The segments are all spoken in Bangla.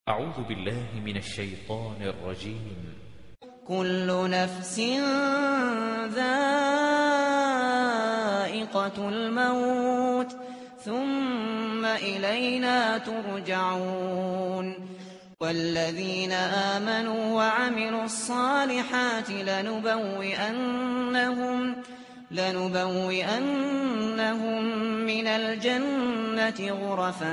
أعوذ بالله من الشيطان الرجيم كل نفس ذائقة الموت ثم إلينا ترجعون والذين آمنوا وعملوا الصالحات لنبوئنهم من الجنة غرفا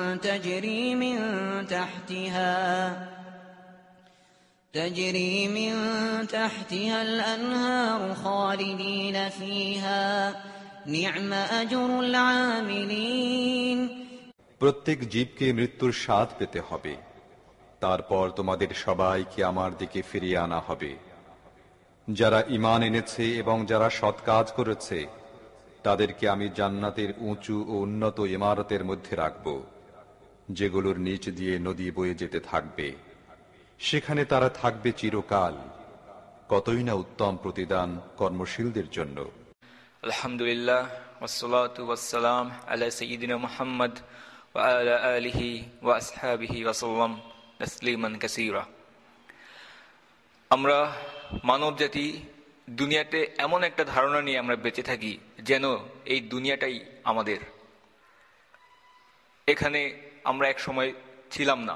تجري من تحتها الأنهار خالدين فيها نعم أجر العاملين। প্রত্যেক জীবকে মৃত্যুর স্বাদ পেতে হবে, তারপর তোমাদের সবাইকে আমার দিকে ফিরিয়ে আনা হবে। যারা ঈমান এনেছে এবং যারা সৎ কাজ করেছে তাদেরকে আমি জান্নাতের উঁচু ও উন্নত ইমারতের মধ্যে রাখব, যেগুলোর নিচ দিয়ে নদী বয়ে যেতে থাকবে। সেখানে তারা থাকবে চিরকাল। কতই না উত্তম প্রতিদান কর্মশীলদের জন্য। আলহামদুলিল্লাহ ওয়াসসালাতু ওয়াসসালাম আলা সাইয়্যিদিনা মুহাম্মদ ওয়া আলা আলিহি ওয়া আসহাবিহি ওয়া সাল্লাম তাসলিমান কাসীরা। আমরা মানব জাতি দুনিয়াতে এমন একটা ধারণা নিয়ে আমরা বেঁচে থাকি যেন এই দুনিয়াটাই আমাদের। এখানে আমরা এক সময় ছিলাম না,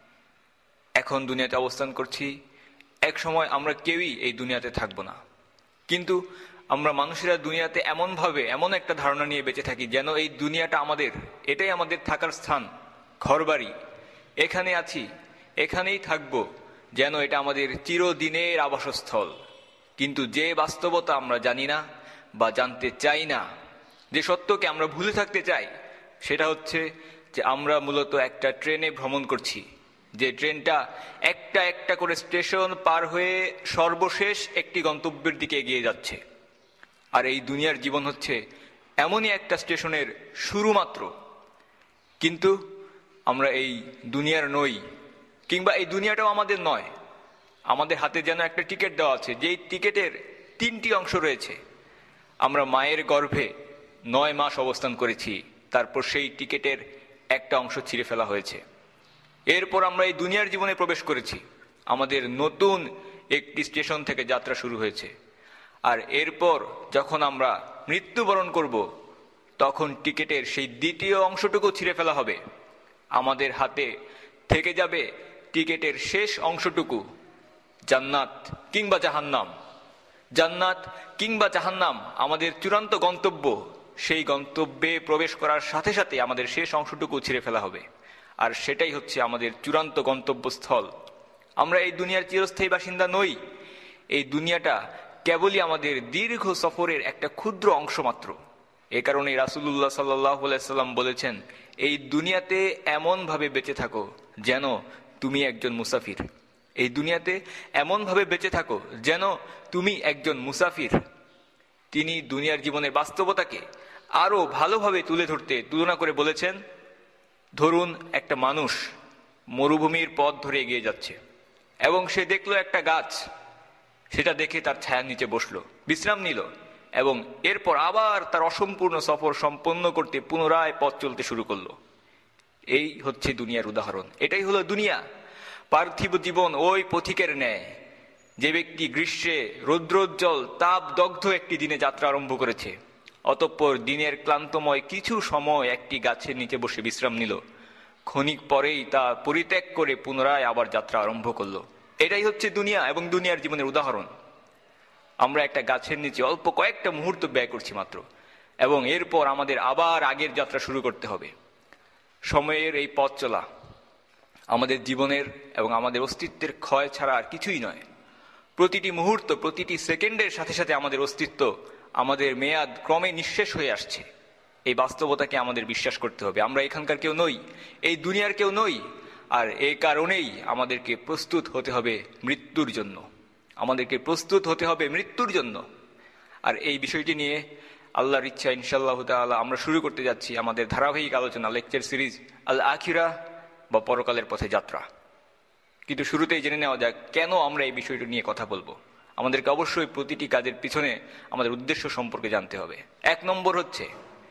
এখন দুনিয়াতে অবস্থান করছি। এক সময় আমরা কেউই এই দুনিয়াতে থাকবো না, কিন্তু আমরা মানুষেরা দুনিয়াতে এমন একটা ধারণা নিয়ে বেঁচে থাকি যেন এই দুনিয়াটা আমাদের, এটাই আমাদের থাকার স্থান, ঘরবাড়ি। এখানে আছি, এখানেই থাকবো, যেন এটা আমাদের চিরদিনের আবাসস্থল। কিন্তু যে বাস্তবতা আমরা জানি না বা জানতে চাই না, যে সত্যকে আমরা ভুলে থাকতে চাই, সেটা হচ্ছে যে আমরা মূলত একটা ট্রেনে ভ্রমণ করছি, যে ট্রেনটা একটা একটা করে স্টেশন পার হয়ে সর্বশেষ একটি গন্তব্যের দিকে এগিয়ে যাচ্ছে। আর এই দুনিয়ার জীবন হচ্ছে এমনই একটা স্টেশনের শুরু মাত্র। কিন্তু আমরা এই দুনিয়ার নই, কিংবা এই দুনিয়াটাও আমাদের নয়। আমাদের হাতে যেন একটা টিকিট দেওয়া আছে, যেই টিকিটের 3টি অংশ রয়েছে। আমরা মায়ের গর্ভে 9 মাস অবস্থান করেছি, তারপর সেই টিকিটের একটা অংশ ছিঁড়ে ফেলা হয়েছে। এরপর আমরা এই দুনিয়ার জীবনে প্রবেশ করেছি, আমাদের নতুন একটি স্টেশন থেকে যাত্রা শুরু হয়েছে। আর এরপর যখন আমরা মৃত্যুবরণ করব, তখন টিকিটের সেই দ্বিতীয় অংশটুকু ছিঁড়ে ফেলা হবে। আমাদের হাতে থেকে যাবে টিকিটের শেষ অংশটুকু, জান্নাত কিংবা জাহান্নাম। জান্নাত কিংবা জাহান্নাম আমাদের চূড়ান্ত গন্তব্য। সেই গন্তব্যে প্রবেশ করার সাথে সাথে আমাদের শেষ অংশটুকু ছিঁড়ে ফেলা হবে, আর সেটাই হচ্ছে আমাদের চূড়ান্ত গন্তব্যস্থল। আমরা এই দুনিয়ার চিরস্থায়ী বাসিন্দা নই। এই দুনিয়াটা কেবলই আমাদের দীর্ঘ সফরের একটা ক্ষুদ্র অংশ মাত্র। এ কারণে রাসূলুল্লাহ সাল্লাল্লাহু আলাইহি সাল্লাম বলেছেন, এই দুনিয়াতে এমন ভাবে বেঁচে থাকো যেন তুমি একজন মুসাফির। এই দুনিয়াতে এমন ভাবে বেঁচে থাকো যেন তুমি একজন মুসাফির। তিনি দুনিয়ার জীবনের বাস্তবতাকে আরো ভালোভাবে তুলে ধরতে তুলনা করে বলেছেন, ধরুন একটা মানুষ মরুভূমির পথ ধরে এগিয়ে যাচ্ছে এবং সে দেখলো একটা গাছ। সেটা দেখে তার ছায়ার নিচে বসলো, বিশ্রাম নিল, এবং এরপর আবার তার অসম্পূর্ণ সফর সম্পন্ন করতে পুনরায় পথ চলতে শুরু করলো। এই হচ্ছে দুনিয়ার উদাহরণ। এটাই হলো দুনিয়া। পার্থিব জীবন ওই পথিকের ন্যায়, যে ব্যক্তি গ্রীষ্মে রৌদ্রোজ্জ্বল তাপ দগ্ধ একটি দিনে যাত্রা আরম্ভ করেছে, অতঃপর দিনের ক্লান্তময় কিছু সময় একটি গাছের নিচে বসে বিশ্রাম নিল, ক্ষণিক পরেই তা পরিত্যাগ করে পুনরায় আবার যাত্রা আরম্ভ করলো। এটাই হচ্ছে দুনিয়া এবং দুনিয়ার জীবনের উদাহরণ। আমরা একটা গাছের নিচে অল্প কয়েকটা মুহূর্ত ব্যয় করছি মাত্র, এবং এরপর আমাদের আবার আগের যাত্রা শুরু করতে হবে। সময়ের এই পথ চলা আমাদের জীবনের এবং আমাদের অস্তিত্বের ক্ষয় ছাড়া আর কিছুই নয়। প্রতিটি মুহূর্ত, প্রতিটি সেকেন্ডের সাথে সাথে আমাদের অস্তিত্ব, আমাদের মেয়াদ ক্রমে নিঃশেষ হয়ে আসছে। এই বাস্তবতাকে আমাদের বিশ্বাস করতে হবে। আমরা এখানকার কেউ নই, এই দুনিয়ার কেউ নই। আর এই কারণেই আমাদেরকে প্রস্তুত হতে হবে মৃত্যুর জন্য। আমাদেরকে প্রস্তুত হতে হবে মৃত্যুর জন্য। আর এই বিষয়টি নিয়ে আল্লাহর ইচ্ছা ইনশাআল্লাহ তাআলা আমরা শুরু করতে যাচ্ছি আমাদের ধারাবাহিক আলোচনা, লেকচার সিরিজ আল আখিরা বা পরকালের পথে যাত্রা। কিন্তু শুরুতেই জেনে নেওয়া যাক কেন আমরা এই বিষয়টি নিয়ে কথা বলবো। আমাদেরকে অবশ্যই প্রতিটি কাজের পিছনে আমাদের উদ্দেশ্য সম্পর্কে জানতে হবে। 1 নম্বর হচ্ছে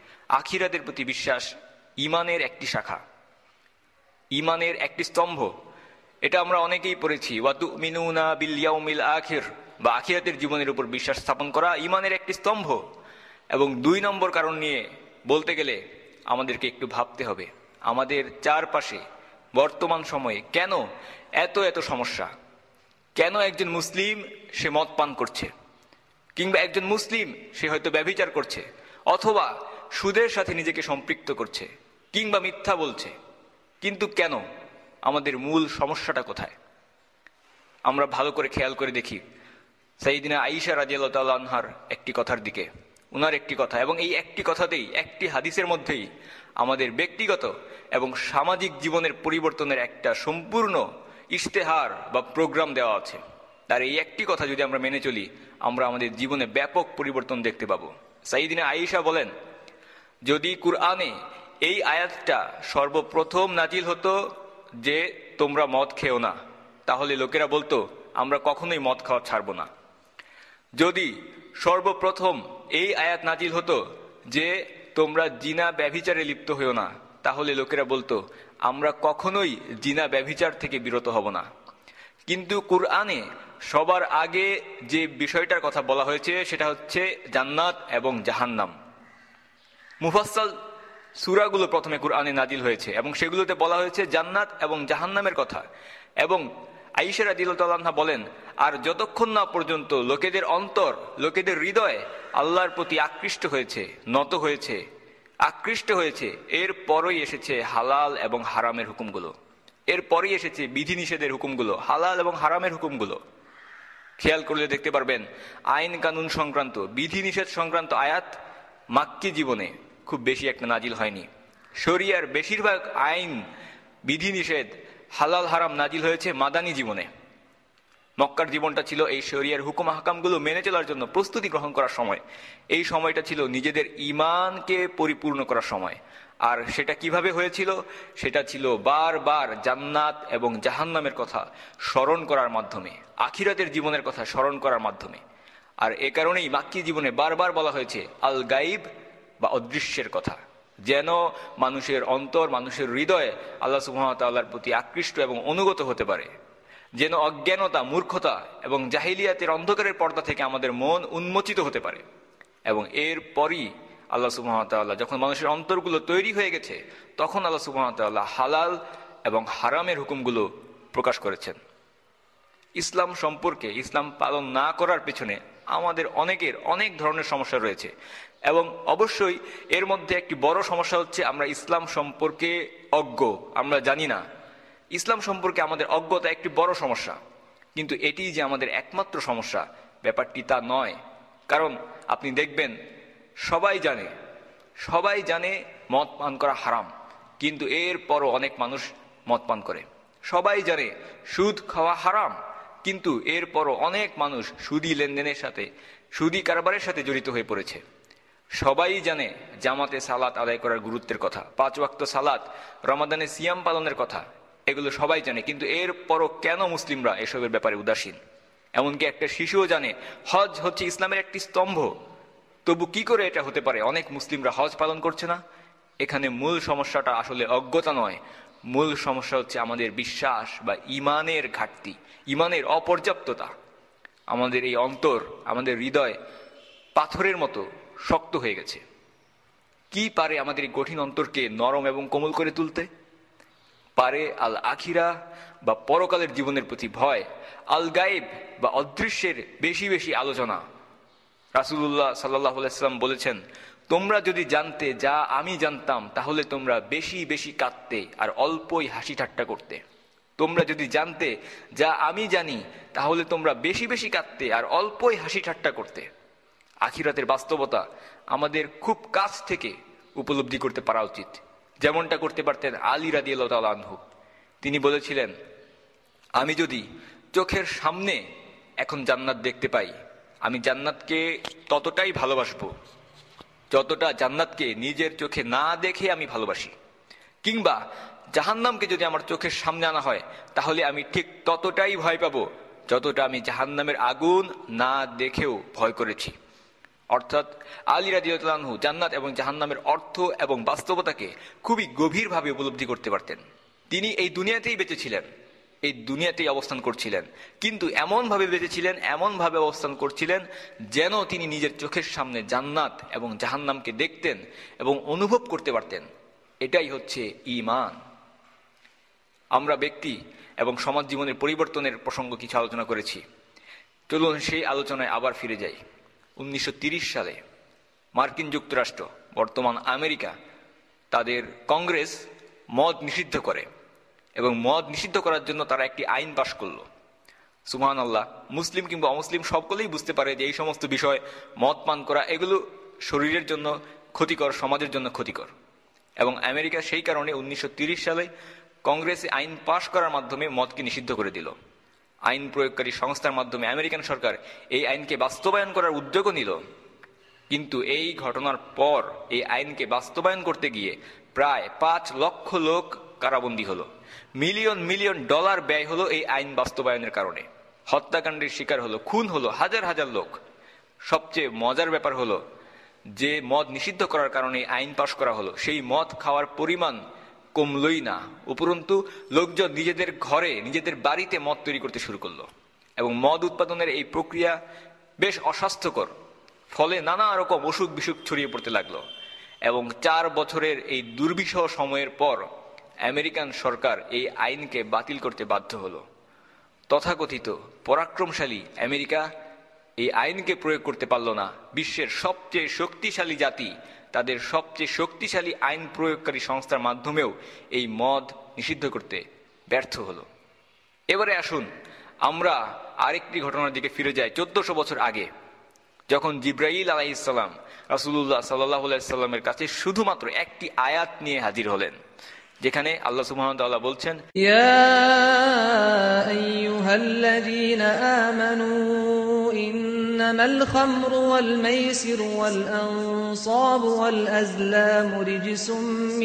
আখিরাতের প্রতি বিশ্বাস ইমানের একটি শাখা, ইমানের একটি স্তম্ভ। এটা আমরা অনেকেই পড়েছি, ওয়াতুমিনুনা বিল ইয়াউমিল আখির, বা আখিরাতের জীবনের উপর বিশ্বাস স্থাপন করা ইমানের একটি স্তম্ভ। এবং 2 নম্বর কারণ নিয়ে বলতে গেলে আমাদেরকে একটু ভাবতে হবে, আমাদের চারপাশে বর্তমান সময়ে কেন এত এত সমস্যা। কেন একজন মুসলিম সে মদ পান করছে, কিংবা একজন মুসলিম সে হয়তো ব্যভিচার করছে, অথবা সুদের সাথে নিজেকে সম্পৃক্ত করছে, কিংবা মিথ্যা বলছে। কিন্তু কেন? আমাদের মূল সমস্যাটা কোথায়? আমরা ভালো করে খেয়াল করে দেখি সাইয়্যিদিনা আয়েশা রাদিয়াল্লাহু তাআলা আনহার একটি কথার দিকে, উনার একটি কথা, এবং এই একটি কথাতেই, একটি হাদিসের মধ্যেই আমাদের ব্যক্তিগত এবং সামাজিক জীবনের পরিবর্তনের একটা সম্পূর্ণ ইশতেহার বা প্রোগ্রাম দেওয়া আছে। তার এই একটি কথা যদি আমরা মেনে চলি, আমরা আমাদের জীবনে ব্যাপক পরিবর্তন দেখতে পাবো। সাইয়্যিদিনা আয়েশা বলেন, যদি কুরআনে এই আয়াতটা সর্বপ্রথম নাজিল হতো যে তোমরা মদ খেও না, তাহলে লোকেরা বলতো আমরা কখনোই মদ খাওয়া ছাড়বো না। যদি সর্বপ্রথম এই আয়াত নাজিল হতো যে তোমরা জিনা ব্যভিচারে লিপ্ত হইও না, তাহলে লোকেরা বলতো আমরা কখনোই জিনা ব্যভিচার থেকে বিরত হব না। কিন্তু কুরআনে সবার আগে যে বিষয়টার কথা বলা হয়েছে সেটা হচ্ছে জান্নাত এবং জাহান্নাম। মুফাসসাল সূরাগুলো প্রথমে কুরআনে নাজিল হয়েছে এবং সেগুলোতে বলা হয়েছে জান্নাত এবং জাহান্নামের কথা। এবং আয়েশা রাদিয়াল্লাহু তাআলা আনহা বলেন, আর যতক্ষণ না পর্যন্ত লোকেদের অন্তর, লোকেদের হৃদয় আল্লাহর প্রতি আকৃষ্ট হয়েছে, নত হয়েছে, আকৃষ্ট হয়েছে, এরপরই এসেছে হালাল এবং হারামের হুকুমগুলো, এরপরই এসেছে বিধিনিষেধের হুকুমগুলো, হালাল এবং হারামের হুকুমগুলো। খেয়াল করলে দেখতে পারবেন আইন কানুন সংক্রান্ত, বিধিনিষেধ সংক্রান্ত আয়াত মাক্কি জীবনে খুব বেশি একটা নাজিল হয়নি। শরিয়ার বেশিরভাগ আইন, বিধিনিষেধ, হালাল হারাম নাজিল হয়েছে মাদানী জীবনে। মক্কার জীবনটা ছিল এই শরিয়ার হুকুম হাকামগুলো মেনে চলার জন্য প্রস্তুতি গ্রহণ করার সময়। এই সময়টা ছিল নিজেদের ঈমানকে পরিপূর্ণ করার সময়। আর সেটা কিভাবে হয়েছিল? সেটা ছিল বারবার জান্নাত এবং জাহান্নামের কথা স্মরণ করার মাধ্যমে, আখিরাতের জীবনের কথা স্মরণ করার মাধ্যমে। আর এ কারণেই মাক্কি জীবনে বারবার বলা হয়েছে আল গাইব বা অদৃশ্যের কথা, যেন মানুষের অন্তর, মানুষের হৃদয়ে আল্লাহ সুবহানাহু ওয়া তাআলার প্রতি আকৃষ্ট এবং অনুগত হতে পারে, যেন অজ্ঞানতা, মূর্খতা এবং জাহিলিয়াতের অন্ধকারের পর্দা থেকে আমাদের মন উন্মোচিত হতে পারে। এবং এরপরই আল্লাহ সুবহানাহু ওয়া তাআলা যখন মানুষের অন্তরগুলো তৈরি হয়ে গেছে, তখন আল্লাহ সুবহানাহু ওয়া তাআলা হালাল এবং হারামের হুকুমগুলো প্রকাশ করেছেন। ইসলাম সম্পর্কে, ইসলাম পালন না করার পেছনে আমাদের অনেকের অনেক ধরনের সমস্যা রয়েছে। এবং অবশ্যই এর মধ্যে একটি বড় সমস্যা হচ্ছে আমরা ইসলাম সম্পর্কে অজ্ঞ, আমরা জানি না। ইসলাম সম্পর্কে আমাদের অজ্ঞতা একটি বড় সমস্যা, কিন্তু এটি যে আমাদের একমাত্র সমস্যা ব্যাপারটি তা নয়। কারণ আপনি দেখবেন সবাই জানে মদ পান করা হারাম, কিন্তু এরপরও অনেক মানুষ মদ পান করে। সবাই জানে সুদ খাওয়া হারাম, কিন্তু এরপরও অনেক মানুষ সুদি লেনদেনের সাথে, সুদি কারবারের সাথে জড়িত হয়ে পড়েছে। সবাই জানে জামাতে সালাত আদায় করার গুরুত্বের কথা, 5 ওয়াক্ত সালাত, রমাদানে সিয়াম পালনের কথা, এগুলো সবাই জানে। কিন্তু এরপরও কেন মুসলিমরা এসবের ব্যাপারে উদাসীন? এমনকি একটা শিশুও জানে হজ হচ্ছে ইসলামের একটি স্তম্ভ, তবু কি করে এটা হতে পারে অনেক মুসলিমরা হজ পালন করছে না? এখানে মূল সমস্যাটা আসলে অজ্ঞতা নয়, মূল সমস্যা হচ্ছে আমাদের বিশ্বাস বা ইমানের ঘাটতি, ইমানের অপর্যাপ্ততা। আমাদের এই অন্তর, আমাদের হৃদয় পাথরের মতো শক্ত হয়ে গেছে। কি পারে আমাদের এই কঠিন অন্তরকে নরম এবং কোমল করে তুলতে? পারে আল আখিরা বা পরকালের জীবনের প্রতি ভয়, আল গায়েব বা অদৃশ্যের বেশি বেশি আলোচনা। রাসূলুল্লাহ সাল্লাল্লাহু আলাইহি ওয়াসাল্লাম বলেছেন, তোমরা যদি জানতে যা আমি জানতাম তাহলে তোমরা বেশি বেশি কাঁদতে আর অল্পই হাসি ঠাট্টা করতে। তোমরা যদি জানতে যা আমি জানি তাহলে তোমরা বেশি বেশি কাঁদতে আর অল্পই হাসি ঠাট্টা করতে। আখিরাতের বাস্তবতা আমাদের খুব কাছ থেকে উপলব্ধি করতে পারা উচিত, যেমনটা করতে পারতেন আলী রাদিয়াল্লাহু তাআলা আনহু। তিনি বলেছিলেন, আমি যদি চোখের সামনে এখন জান্নাত দেখতে পাই, আমি জান্নাতকে ততটাই ভালোবাসবো যতটা জান্নাতকে নিজের চোখে না দেখে আমি ভালোবাসি। কিংবা জাহান্নামকে যদি আমার চোখের সামনে আনা হয় তাহলে আমি ঠিক ততটাই ভয় পাবো যতটা আমি জাহান্নামের আগুন না দেখেও ভয় করেছি। অর্থাৎ আলী রাদিয়াল্লাহু আনহু জান্নাত এবং জাহান্নামের অর্থ এবং বাস্তবতাকে খুবই গভীরভাবে উপলব্ধি করতে পারতেন। তিনি এই দুনিয়াতেই বেঁচে ছিলেন, এই দুনিয়াতেই অবস্থান করছিলেন, কিন্তু এমনভাবে বেঁচেছিলেন, এমনভাবে অবস্থান করছিলেন যেন তিনি নিজের চোখের সামনে জান্নাত এবং জাহান্নামকে দেখতেন এবং অনুভব করতে পারতেন। এটাই হচ্ছে ঈমান। আমরা ব্যক্তি এবং সমাজ জীবনের পরিবর্তনের প্রসঙ্গ কিছু আলোচনা করেছি। চলুন সেই আলোচনায় আবার ফিরে যাই। 1930 সালে মার্কিন যুক্তরাষ্ট্র, বর্তমান আমেরিকা, তাদের কংগ্রেস মদ নিষিদ্ধ করে এবং মদ নিষিদ্ধ করার জন্য তারা একটি আইন পাশ করলো। সুবহানাল্লাহ, মুসলিম কিংবা অমুসলিম সকলেই বুঝতে পারে যে এই সমস্ত বিষয়, মদ পান করা, এগুলো শরীরের জন্য ক্ষতিকর, সমাজের জন্য ক্ষতিকর। এবং আমেরিকা সেই কারণে 1930 সালে কংগ্রেসে আইন পাশ করার মাধ্যমে মদকে নিষিদ্ধ করে দিল। আইন প্রয়োগকারী সংস্থার মাধ্যমে আমেরিকান সরকার এই আইনকে বাস্তবায়ন করার উদ্যোগও নিল। কিন্তু এই ঘটনার পর এই আইনকে বাস্তবায়ন করতে গিয়ে প্রায় 5 লক্ষ লোক কারাবন্দী হলো। মিলিয়ন মিলিয়ন ডলার ব্যয় হলো এই আইন বাস্তবায়নের কারণে। হত্যাকাণ্ডের শিকার হলো, খুন হলো হাজার হাজার লোক। সবচেয়ে মজার ব্যাপার হলো যে মদ নিষিদ্ধ করার কারণে আইন পাশ করা হলো, সেই মদ খাওয়ার পরিমাণ কমলই না, উপরন্তু লোকজন নিজেদের ঘরে, নিজেদের বাড়িতে মদ তৈরি করতে শুরু করলো এবং মদ উৎপাদনের এই প্রক্রিয়া বেশ অস্বাস্থ্যকর। ফলে নানা রকম অসুখ বিসুখ ছড়িয়ে পড়তে লাগলো এবং 4 বছরের এই দুর্বিষহ সময়ের পর আমেরিকান সরকার এই আইনকে বাতিল করতে বাধ্য হলো। তথাকথিত পরাক্রমশালী আমেরিকা এই আইনকে প্রয়োগ করতে পারল না। বিশ্বের সবচেয়ে শক্তিশালী জাতি তাদের সবচেয়ে শক্তিশালী আইন প্রয়োগকারী সংস্থার মাধ্যমেও এই মদ নিষিদ্ধ করতে ব্যর্থ হলো। এবারে আসুন আমরা আরেকটি ঘটনার দিকে ফিরে যাই 1400 বছর আগে, যখন জিব্রাইল আলাইহিস সালাম রাসূলুল্লাহ সাল্লাল্লাহু আলাইহি সাল্লামের কাছে শুধুমাত্র একটি আয়াত নিয়ে হাজির হলেন, যেখানে আল্লাহ সুবহানাহু ওয়া তাআলা বলছেন, ইয়া আইয়ুহাল্লাযীনা আমানু ইন্নামাল খামরু ওয়াল মাইসিরু ওয়াল আনসাবু ওয়াল আজলামু রিজসুম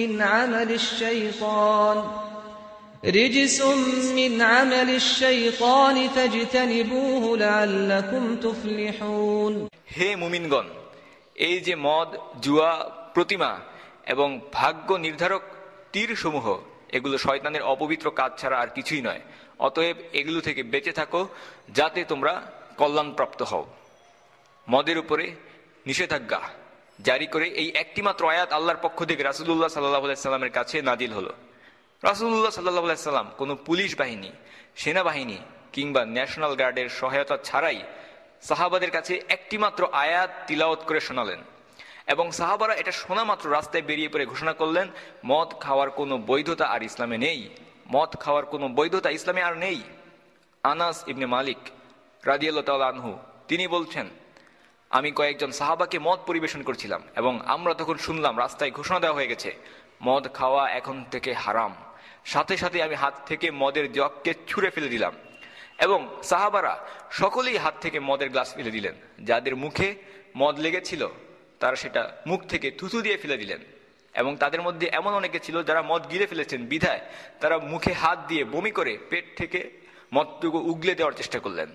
মিন আমালিশ শাইতানি ফাজতানিবুহু লাআল্লাকুম তুফলিহুন। হে মুমিনগণ, এই যে মদ, জুয়া, প্রতিমা এবং ভাগ্য নির্ধারক তীরসমূহ, এগুলো শয়তানের অপবিত্র কাজ ছাড়া আর কিছুই নয়। অতএব এগুলো থেকে বেঁচে থাকো যাতে তোমরা কল্যাণপ্রাপ্ত হও। মদের উপরে নিষেধাজ্ঞা জারি করে এই একটিমাত্র আয়াত আল্লাহর পক্ষ থেকে রাসূলুল্লাহ সাল্লাল্লাহু আলাইহি সাল্লামের কাছে নাজিল হলো। রাসূলুল্লাহ সাল্লাল্লাহু আলাইহি সাল্লাম কোনো পুলিশ বাহিনী, সেনাবাহিনী কিংবা ন্যাশনাল গার্ডের সহায়তা ছাড়াই সাহাবাদের কাছে একটিমাত্র আয়াত তিলাওয়াত করে শোনালেন এবং সাহাবারা এটা শোনা মাত্র রাস্তায় বেরিয়ে পড়ে ঘোষণা করলেন, মদ খাওয়ার কোনো বৈধতা আর ইসলামে নেই, মদ খাওয়ার কোনো বৈধতা ইসলামে আর নেই। আনাস ইবনে মালিক রাদিয়াল্লাহু তাআলা আনহু তিনি বলছেন, আমি কয়েকজন সাহাবাকে মদ পরিবেশন করছিলাম এবং আমরা তখন শুনলাম রাস্তায় ঘোষণা দেওয়া হয়ে গেছে মদ খাওয়া এখন থেকে হারাম। সাথে সাথে আমি হাত থেকে মদের জগকে ছুঁড়ে ফেলে দিলাম এবং সাহাবারা সকলেই হাত থেকে মদের গ্লাস ফেলে দিলেন। যাদের মুখে মদ লেগেছিল তারা সেটা মুখ থেকে থুথু দিয়ে ফেলে দিলেন এবং তাদের মধ্যে এমন অনেকে ছিল যারা মদ গিলে ফেলেছেন বিধায় তারা মুখে হাত দিয়ে বমি করে পেট থেকে মদটুকু উগলে দেওয়ার চেষ্টা করলেন।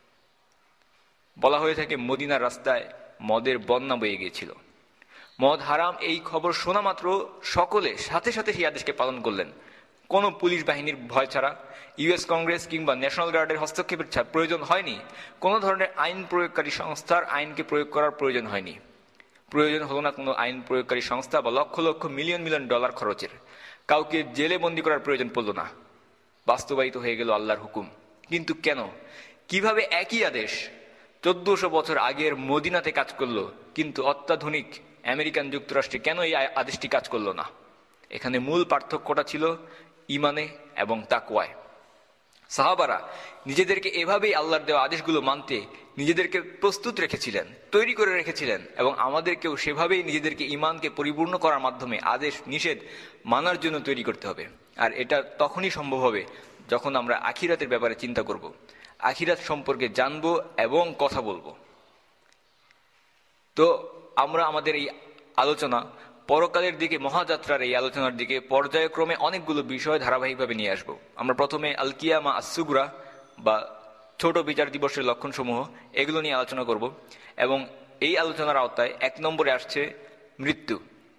বলা হয়ে থাকে মদিনার রাস্তায় মদের বন্যা বয়ে গিয়েছিল। মদ হারাম এই খবর শোনা মাত্র সকলে সাথে সাথে সেই আদেশকে পালন করলেন, কোনো পুলিশ বাহিনীর ভয় ছাড়া, ইউএস কংগ্রেস কিংবা ন্যাশনাল গার্ডের হস্তক্ষেপের প্রয়োজন হয়নি, কোনো ধরনের আইন প্রয়োগকারী সংস্থার আইনকে প্রয়োগ করার প্রয়োজন হয়নি। প্রয়োজন হলো না কোনো আইন প্রয়োগকারী সংস্থা বা lakh lakh million million dollar খরচের। কাউকে জেলে বন্দী করার প্রয়োজন পড়ল না। বাস্তবায়িত হয়ে গেল আল্লাহর হুকুম। কিন্তু কেন, কিভাবে একই আদেশ 1400 বছর আগের মদিনাতে কাজ করলো কিন্তু অত্যাধুনিক আমেরিকান যুক্তরাষ্ট্রে কেন এই আদেশটি কাজ করলো না? এখানে মূল পার্থক্যটা ছিল ইমানে এবং তাকওয়ায়। সাহাবারা নিজেদেরকে এভাবেই আল্লাহর দেওয়া আদেশগুলো মানতে নিজেদেরকে প্রস্তুত রেখেছিলেন, তৈরি করে রেখেছিলেন এবং আমাদেরকেও সেভাবেই নিজেদেরকে ইমানকে পরিপূর্ণ করার মাধ্যমে আদেশ নিষেধ মানার জন্য তৈরি করতে হবে। আর এটা তখনই সম্ভব হবে যখন আমরা আখিরাতের ব্যাপারে চিন্তা করব, আখিরাত সম্পর্কে জানবো এবং কথা বলবো। তো আমরা আমাদের এই আলোচনা পরকালের দিকে, মহাযাত্রার এই আলোচনার দিকে পর্যায়ক্রমে অনেকগুলো বিষয় ধারাবাহিকভাবে নিয়ে আসব। আমরা প্রথমে আল কিয়ামা আস-সুগরা বা ছোট বিচার দিবসের লক্ষণসমূহ, এগুলো নিয়ে আলোচনা করব এবং এই আলোচনার আওতায় 1 নম্বরে আসছে মৃত্যু।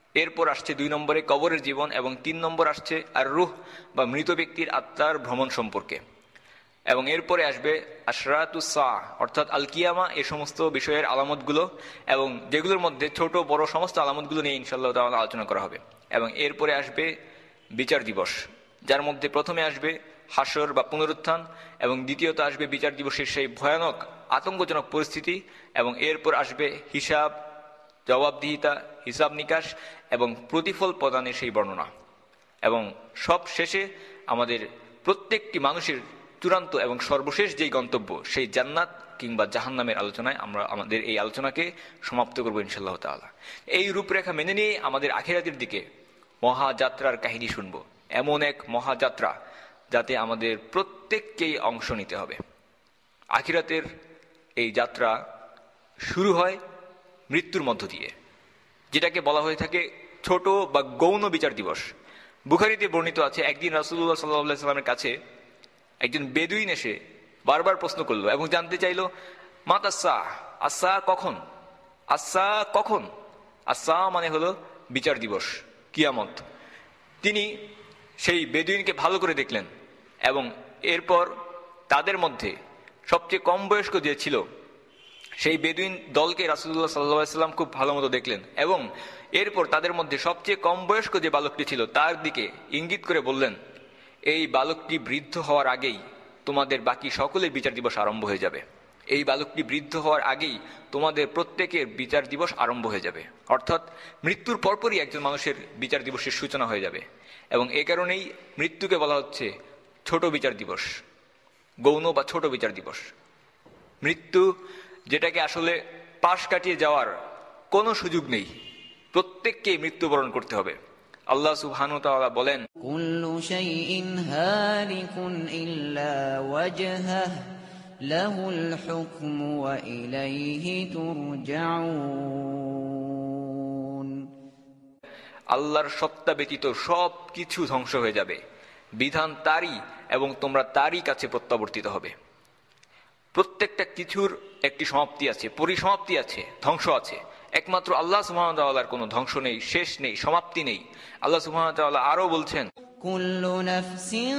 এরপর আসছে 2 নম্বরে কবরের জীবন, এবং 3 নম্বর আসছে আর রূহ বা মৃত ব্যক্তির আত্মার ভ্রমণ সম্পর্কে, এবং এরপরে আসবে আশরাতুস সাআহ অর্থাৎ আল কিয়ামা, এই সমস্ত বিষয়ের আলামতগুলো, এবং যেগুলোর মধ্যে ছোট বড় সমস্ত আলামতগুলো নিয়ে ইনশাআল্লাহ তাআলা আলোচনা করা হবে। এবং এরপরে আসবে বিচার দিবস, যার মধ্যে প্রথমে আসবে হাসর বা পুনরুত্থান, এবং দ্বিতীয়ত আসবে বিচার দিবসের সেই ভয়ানক আতঙ্কজনক পরিস্থিতি, এবং এরপর আসবে হিসাব, জবাবদিহিতা, হিসাব নিকাশ এবং প্রতিফল প্রদানের সেই বর্ণনা, এবং সব শেষে আমাদের প্রত্যেকটি মানুষের চূড়ান্ত এবং সর্বশেষ যেই গন্তব্য সেই জান্নাত কিংবা জাহান্নামের আলোচনায় আমরা আমাদের এই আলোচনাকে সমাপ্ত করব ইনশাআল্লাহ তাআলা। এই রূপরেখা মেনে নিয়ে আমাদের আখিরাতের দিকে মহাযাত্রার কাহিনী শুনব, এমন এক মহাযাত্রা যাতে আমাদের প্রত্যেককেই অংশ নিতে হবে। আখিরাতের এই যাত্রা শুরু হয় মৃত্যুর মধ্য দিয়ে, যেটাকে বলা হয়ে থাকে ছোট বা গৌণ বিচার দিবস। বুখারীতে বর্ণিত আছে, একদিন রাসূলুল্লাহ সাল্লাল্লাহু আলাইহি সাল্লামের কাছে একজন বেদুইন এসে বারবার প্রশ্ন করলো এবং জানতে চাইল, মাতাসা, আসা কখন, আসা কখন? আসা মানে হলো বিচার দিবস, কিয়ামত। তিনি সেই বেদুইনকে ভালো করে দেখলেন, এবং এরপর তাদের মধ্যে সবচেয়ে কম বয়স্ক যে ছিল সেই বেদুইন দলকে রাসূলুল্লাহ সাল্লাল্লাহু আলাইহি সাল্লাম খুব ভালো মতো দেখলেন, এবং এরপর তাদের মধ্যে সবচেয়ে কম বয়স্ক যে বালকটি ছিল তার দিকে ইঙ্গিত করে বললেন, এই বালকটি বৃদ্ধ হওয়ার আগেই তোমাদের বাকি সকলের বিচার দিবস আরম্ভ হয়ে যাবে। এই বালকটি বৃদ্ধ হওয়ার আগেই তোমাদের প্রত্যেকের বিচার দিবস আরম্ভ হয়ে যাবে। অর্থাৎ মৃত্যুর পরপরই একজন মানুষের বিচার দিবসের সূচনা হয়ে যাবে, এবং এ কারণেই মৃত্যুকে বলা হচ্ছে ছোট বিচার দিবস, গৌণ বা ছোট বিচার দিবস। মৃত্যু যেটাকে আসলে পাশ কাটিয়ে যাওয়ার কোনো সুযোগ নেই, প্রত্যেককেই মৃত্যুবরণ করতে হবে। আল্লাহ সুবহানাহু ওয়া তাআলা বলেন, কুল্লু শাইইন হালিকুন ইল্লা ওয়াজহাহ লাহুল হুকমু ওয়া ইলাইহি তুরজাউন। আল্লাহর সত্তা ব্যতীত সব কিছু ধ্বংস হয়ে যাবে, বিধান তারই, এবং তোমরা তারই কাছে প্রত্যাবর্তিত হবে। প্রত্যেকটা কিছুর একটি সমাপ্তি আছে, পরিসমাপ্তি আছে, ধ্বংস আছে। একমাত্র আল্লাহ সুবহানাহু ওয়া তাআলার কোনো ধ্বংস নেই, শেষ নেই, সমাপ্তি নেই। আল্লাহ সুবহানাহু ওয়া তাআলা আরো বলছেন, কুল্লু নাফসিন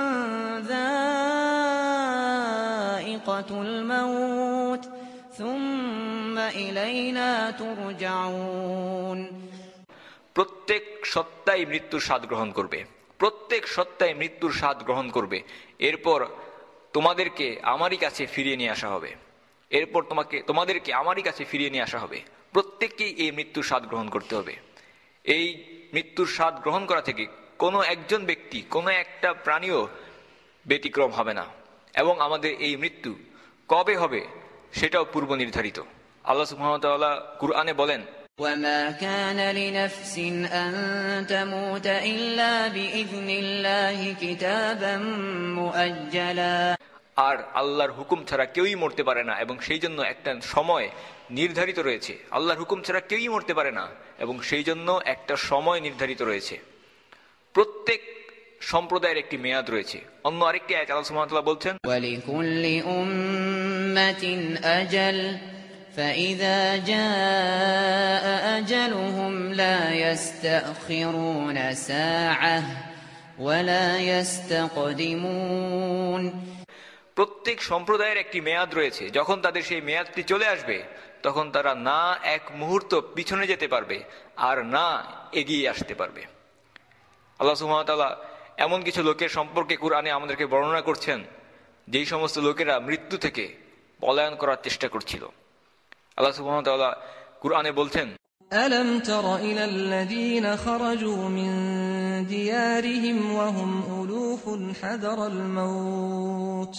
যায়িকাতুল মাউত সুম্মা ইলাইনা তুরজাউন। প্রত্যেক সত্তাই মৃত্যুর স্বাদ গ্রহণ করবে, প্রত্যেক সত্তাই মৃত্যুর স্বাদ গ্রহণ করবে। এরপর তোমাদেরকে আমারই কাছে ফিরিয়ে নিয়ে আসা হবে, এরপর তোমাদেরকে আমারই কাছে ফিরিয়ে নিয়ে আসা হবে। প্রত্যেককেই এই মৃত্যুর স্বাদ গ্রহণ করতে হবে। এই মৃত্যুর স্বাদ গ্রহণ করা থেকে কোনো একজন ব্যক্তি, কোনো একটা প্রাণীও ব্যতিক্রম হবে না, এবং আমাদের এই মৃত্যু কবে হবে সেটাও পূর্ব নির্ধারিত। আল্লাহ সুবহানাহু ওয়া তাআলা কুরআনে বলেন, وَمَا كَانَ لِنَفْسٍ أَن تَمُوتَ إِلَّا بِإِذْنِ اللَّهِ كِتَابًا مُؤَجَّلًا। আর আল্লাহর হুকুম ছাড়া কেউই মরতে পারে না, এবং সেই জন্য একটা সময় নির্ধারিত রয়েছে। আল্লাহর হুকুম ছাড়া কেউই মরতে পারে না, এবং সেই জন্য একটা সময় নির্ধারিত রয়েছে। প্রত্যেক সম্প্রদায়ের একটি মেয়াদ রয়েছে। অন্য আরেকটি আয়াতে আল্লাহ সুবহানাহু ওয়া তাআলা বলছেন, وَلِكُلِّ أُمَّةٍ أَجَلٌ فَإِذَا جَاءَ أَجَلُهُمْ لَا يَسْتَأْخِرُونَ سَاعَةً وَلَا يَسْتَقْدِمُونَ। প্রত্যেক সম্প্রদায়ের একটি মেয়াদ রয়েছে। যখন তাদের সেই মেয়াদটি চলে আসবে, তখন তারা না এক মুহূর্ত পিছনে যেতে পারবে আর না এগিয়ে আসতে পারবে। আল্লাহ সুবহানাহু ওয়া তাআলা এমন কিছু লোকের সম্পর্কে কুরআনে আমাদেরকে বর্ণনা করছেন, যেই সমস্ত লোকেরা মৃত্যু থেকে পলায়ন করার চেষ্টা করছিল। আল্লাহ সুবহানাহু ওয়া তাআলা কুরআনে বলছেন, ألم تر إلى الذين خرجوا من ديارهم وهم ألوف حذر الموت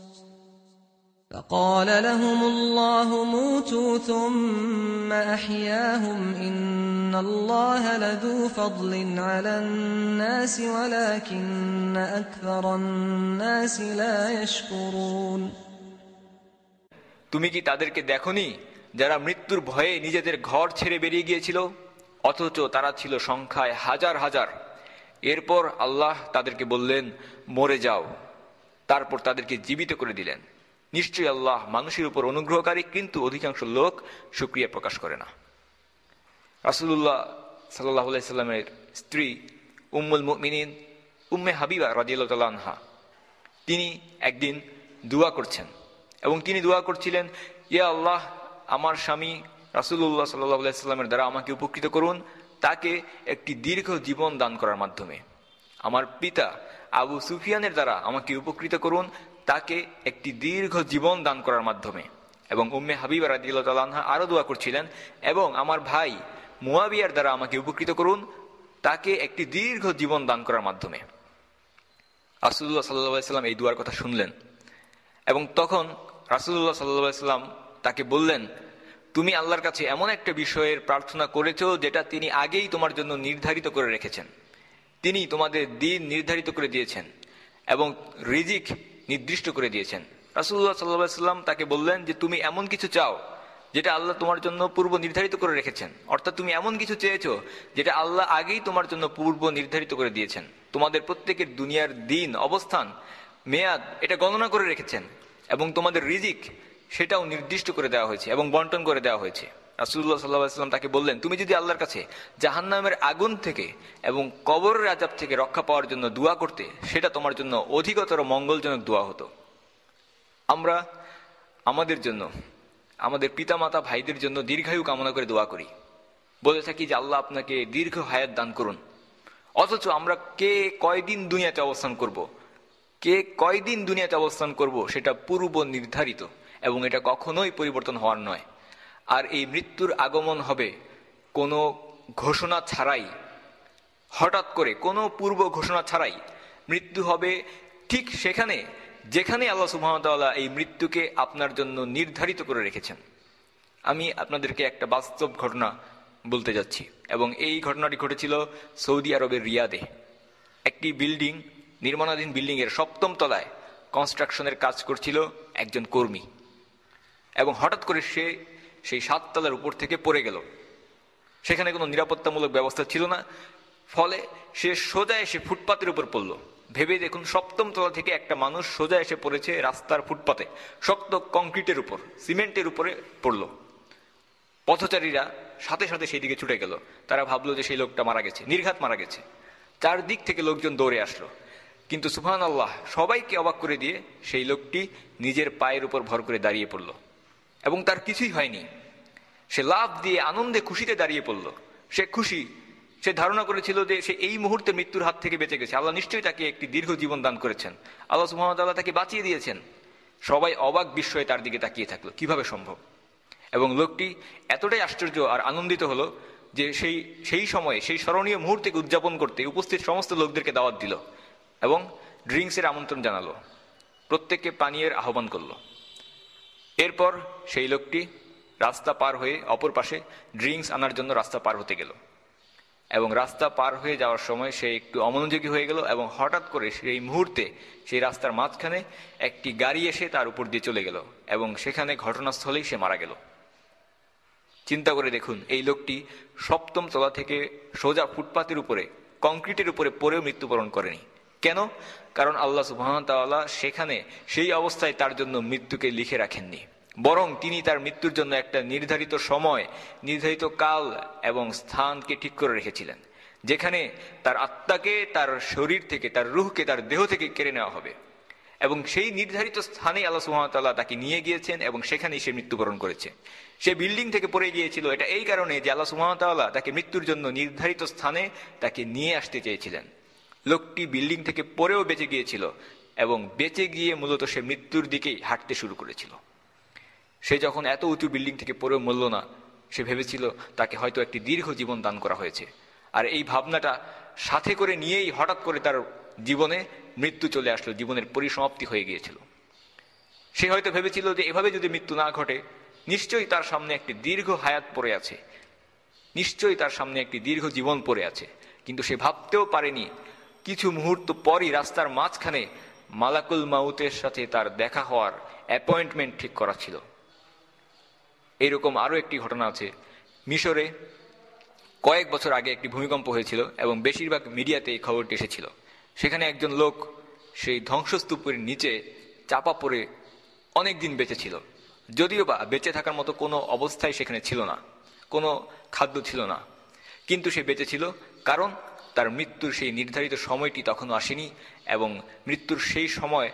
فقال لهم الله موتوا ثم أحياهم إن الله لذو فضل على الناس ولكن أكثر الناس لا يشكرون। তুমি কি তাদেরকে দেখোনি যারা মৃত্যুর ভয়ে নিজেদের ঘর ছেড়ে বেরিয়ে গিয়েছিল, অথচ তারা ছিল সংখ্যায় হাজার হাজার। এরপর আল্লাহ তাদেরকে বললেন, মরে যাও। তারপর তাদেরকে জীবিত করে দিলেন। নিশ্চয়ই আল্লাহ মানুষের উপর অনুগ্রহকারী, কিন্তু অধিকাংশ লোক শুকরিয়া প্রকাশ করে না। রাসূলুল্লাহ সাল্লাল্লাহু আলাইহি সাল্লামের স্ত্রী উম্মুল মুমিনিন উম্মে হাবিবা রাদিয়াল্লাহু তাআলা আনহা, তিনি একদিন দোয়া করছেন এবং তিনি দোয়া করছিলেন, ইয়া আল্লাহ, আমার স্বামী রাসূলুল্লাহ সাল্লাল্লাহু আলাইহি সাল্লামের দ্বারা আমাকে উপকৃত করুন, তাকে একটি দীর্ঘ জীবন দান করার মাধ্যমে। আমার পিতা আবু সুফিয়ানের দ্বারা আমাকে উপকৃত করুন, তাকে একটি দীর্ঘ জীবন দান করার মাধ্যমে। এবং উম্মে হাবিবা রাদিয়াল্লাহু তাআলা আনহা আরো দোয়া করছিলেন, এবং আমার ভাই মুয়াবিয়ার দ্বারা আমাকে উপকৃত করুন, তাকে একটি দীর্ঘ জীবন দান করার মাধ্যমে। রাসূলুল্লাহ সাল্লাল্লাহু আলাইহি সাল্লাম এই দুয়ার কথা শুনলেন এবং তখন রাসূলুল্লাহ সাল্লাল্লাহু আলাইহি সাল্লাম তাকে বললেন, তুমি আল্লাহর কাছে এমন একটা বিষয়ের প্রার্থনা করেছো যেটা তিনি আগেই তোমার জন্য নির্ধারিত করে রেখেছেন। তিনি তোমাদের দিন নির্ধারিত করে দিয়েছেন এবং রিজিক নির্দিষ্ট করে দিয়েছেন। রাসূলুল্লাহ সাল্লাল্লাহু আলাইহি সাল্লাম তাকে বললেন যে তুমি এমন কিছু চাও যেটা আল্লাহ তোমার জন্য পূর্ব নির্ধারিত করে রেখেছেন, অর্থাৎ তুমি এমন কিছু চেয়েছো যেটা আল্লাহ আগেই তোমার জন্য পূর্ব নির্ধারিত করে দিয়েছেন। তোমাদের প্রত্যেকের দুনিয়ার দিন, অবস্থান, মেয়াদ এটা গণনা করে রেখেছেন এবং তোমাদের রিজিক সেটাও নির্দিষ্ট করে দেওয়া হয়েছে এবং বন্টন করে দেওয়া হয়েছে। রাসূলুল্লাহ সাল্লাল্লাহু আলাইহি সাল্লাম তাকে বললেন, তুমি যদি আল্লাহর কাছে জাহান্নামের আগুন থেকে এবং কবরের আযাব থেকে রক্ষা পাওয়ার জন্য দোয়া করতে, সেটা তোমার জন্য অধিকতর মঙ্গলজনক দোয়া হতো। আমরা আমাদের জন্য, আমাদের পিতামাতা ভাইদের জন্য দীর্ঘায়ু কামনা করে দোয়া করি, বলে থাকি যে আল্লাহ আপনাকে দীর্ঘ হায়াত দান করুন। অথচ আমরা কে কয়দিন দুনিয়াতে অবস্থান করব সেটা পূর্ব নির্ধারিত এবং এটা কখনোই পরিবর্তন হওয়ার নয়। আর এই মৃত্যুর আগমন হবে কোনো ঘোষণা ছাড়াই, হঠাৎ করে কোনো পূর্ব ঘোষণা ছাড়াই মৃত্যু হবে ঠিক সেখানে যেখানে আল্লাহ সুবহানাহু ওয়া তাআলা এই মৃত্যুকে আপনার জন্য নির্ধারিত করে রেখেছেন। আমি আপনাদেরকে একটা বাস্তব ঘটনা বলতে যাচ্ছি এবং এই ঘটনাটি ঘটেছিল সৌদি আরবের রিয়াদে। একটি বিল্ডিং, নির্মাণাধীন বিল্ডিং এর 7ম তলায় কনস্ট্রাকশনের কাজ করছিল একজন কর্মী এবং হঠাৎ করে সে সেই 7 তলার উপর থেকে পড়ে গেল। সেখানে কোনো নিরাপত্তামূলক ব্যবস্থা ছিল না, ফলে সে সোজা এসে ফুটপাতের উপর পড়ল। ভেবে দেখুন, 7ম তলা থেকে একটা মানুষ সোজা এসে পড়েছে রাস্তার ফুটপাতে, শক্ত কংক্রিটের উপর, সিমেন্টের উপরে পড়ল। পথচারীরা সাথে সাথে সেই দিকে ছুটে গেল। তারা ভাবলো যে সেই লোকটা মারা গেছে, নির্ঘাত মারা গেছে। চারদিক থেকে লোকজন দৌড়ে আসলো, কিন্তু সুবহানাল্লাহ, সবাইকে অবাক করে দিয়ে সেই লোকটি নিজের পায়ের উপর ভর করে দাঁড়িয়ে পড়ল এবং তার কিছুই হয়নি। সে লাফ দিয়ে আনন্দে খুশিতে দাঁড়িয়ে পড়ল। সে খুশি, সে ধারণা করেছিল যে সে এই মুহূর্তে মৃত্যুর হাত থেকে বেঁচে গেছে। আল্লাহ নিশ্চয়ই তাকে একটি দীর্ঘ জীবন দান করেছেন, আল্লাহ সুবহানাহু ওয়া তাআলা তাকে বাঁচিয়ে দিয়েছেন। সবাই অবাক বিস্ময়ে তার দিকে তাকিয়ে থাকলো, কিভাবে সম্ভব। এবং লোকটি এতটাই আশ্চর্য আর আনন্দিত হলো যে সেই সময়ে সেই স্মরণীয় মুহূর্তকে উদযাপন করতে উপস্থিত সমস্ত লোকদেরকে দাওয়াত দিল এবং ড্রিঙ্কসের আমন্ত্রণ জানালো, প্রত্যেককে পানীয়ের আহ্বান করলো। এরপর সেই লোকটি রাস্তা পার হয়ে অপর পাশে ড্রিঙ্কস আনার জন্য রাস্তা পার হতে গেল এবং রাস্তা পার হয়ে যাওয়ার সময় সে একটু অমনোযোগী হয়ে গেল এবং হঠাৎ করে সেই মুহূর্তে সেই রাস্তার মাঝখানে একটি গাড়ি এসে তার উপর দিয়ে চলে গেল এবং সেখানে ঘটনাস্থলেই সে মারা গেল। চিন্তা করে দেখুন, এই লোকটি 7ম তলা থেকে সোজা ফুটপাতের উপরে, কংক্রিটের উপরে পড়েও মৃত্যুবরণ করেনি। কেন? কারণ আল্লাহ সুবহানাহু ওয়া তাআলা সেখানে সেই অবস্থায় তার জন্য মৃত্যুকে লিখে রাখেননি, বরং তিনি তার মৃত্যুর জন্য একটা নির্ধারিত সময়, নির্ধারিত কাল এবং স্থানকে ঠিক করে রেখেছিলেন, যেখানে তার আত্মাকে তার শরীর থেকে, তার রূহকে তার দেহ থেকে কেড়ে নেওয়া হবে। এবং সেই নির্ধারিত স্থানে আল্লাহ সুবহানাহু ওয়া তাআলা তাকে নিয়ে গিয়েছেন এবং সেখানেই সে মৃত্যুবরণ করেছে। সে বিল্ডিং থেকে পড়ে গিয়েছিল এটা এই কারণে যে আল্লাহ সুবহানাহু ওয়া তাআলা তাকে মৃত্যুর জন্য নির্ধারিত স্থানে তাকে নিয়ে আসতে চেয়েছিলেন। লোকটি বিল্ডিং থেকে পড়েও বেঁচে গিয়েছিল এবং বেঁচে গিয়ে মূলত সে মৃত্যুর দিকেই হাঁটতে শুরু করেছিল। সে যখন এত উঁচু বিল্ডিং থেকে পড়েও মরল না, সে ভেবেছিল তাকে হয়তো একটি দীর্ঘ জীবন দান করা হয়েছে। আর এই ভাবনাটা সাথে করে নিয়েই হঠাৎ করে তার জীবনে মৃত্যু চলে আসলো, জীবনের পরিসমাপ্তি হয়ে গিয়েছিল। সে হয়তো ভেবেছিল যে এভাবে যদি মৃত্যু না ঘটে, নিশ্চয়ই তার সামনে একটি দীর্ঘ হায়াত পড়ে আছে, নিশ্চয়ই তার সামনে একটি দীর্ঘ জীবন পড়ে আছে। কিন্তু সে ভাবতেও পারেনি কিছু মুহূর্ত পরই রাস্তার মাঝখানে মালাকুল মাউতের সাথে তার দেখা হওয়ার অ্যাপয়েন্টমেন্ট ঠিক করা ছিল। এইরকম আরো একটি ঘটনা আছে। মিশরে কয়েক বছর আগে একটি ভূমিকম্প হয়েছিল এবং বেশিরভাগ মিডিয়াতে এই খবরটি এসেছিল। সেখানে একজন লোক সেই ধ্বংসস্তূপের নিচে চাপা পড়ে অনেক দিন বেঁচে ছিল, যদিও বা বেঁচে থাকার মতো কোনো অবস্থায় সেখানে ছিল না, কোনো খাদ্য ছিল না। কিন্তু সে বেঁচে ছিল, কারণ তার মৃত্যুর সেই নির্ধারিত সময়টি তখনও আসেনি, এবং মৃত্যুর সেই সময়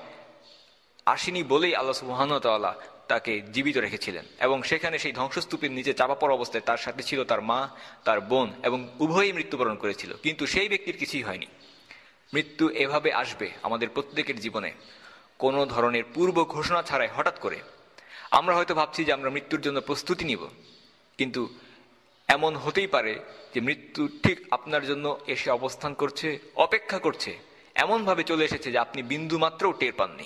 আসেনি বলেই আল্লাহ সুবহানাহু ওয়া তাআলা তাকে জীবিত রেখেছিলেন। এবং সেখানে সেই ধ্বংসস্তূপের নিচে চাপা পড়া অবস্থায় তার সাথে ছিল তার মা, তার বোন, এবং উভয়ই মৃত্যুবরণ করেছিল, কিন্তু সেই ব্যক্তির কিছুই হয়নি। মৃত্যু এভাবে আসবে আমাদের প্রত্যেকের জীবনে, কোনো ধরনের পূর্ব ঘোষণা ছাড়াই হঠাৎ করে। আমরা হয়তো ভাবছি যে আমরা মৃত্যুর জন্য প্রস্তুতি নিব, কিন্তু এমন হতেই পারে যে মৃত্যু ঠিক আপনার জন্য এসে অবস্থান করছে, অপেক্ষা করছে, এমনভাবে চলে এসেছে যে আপনি বিন্দু মাত্রও টের পাননি।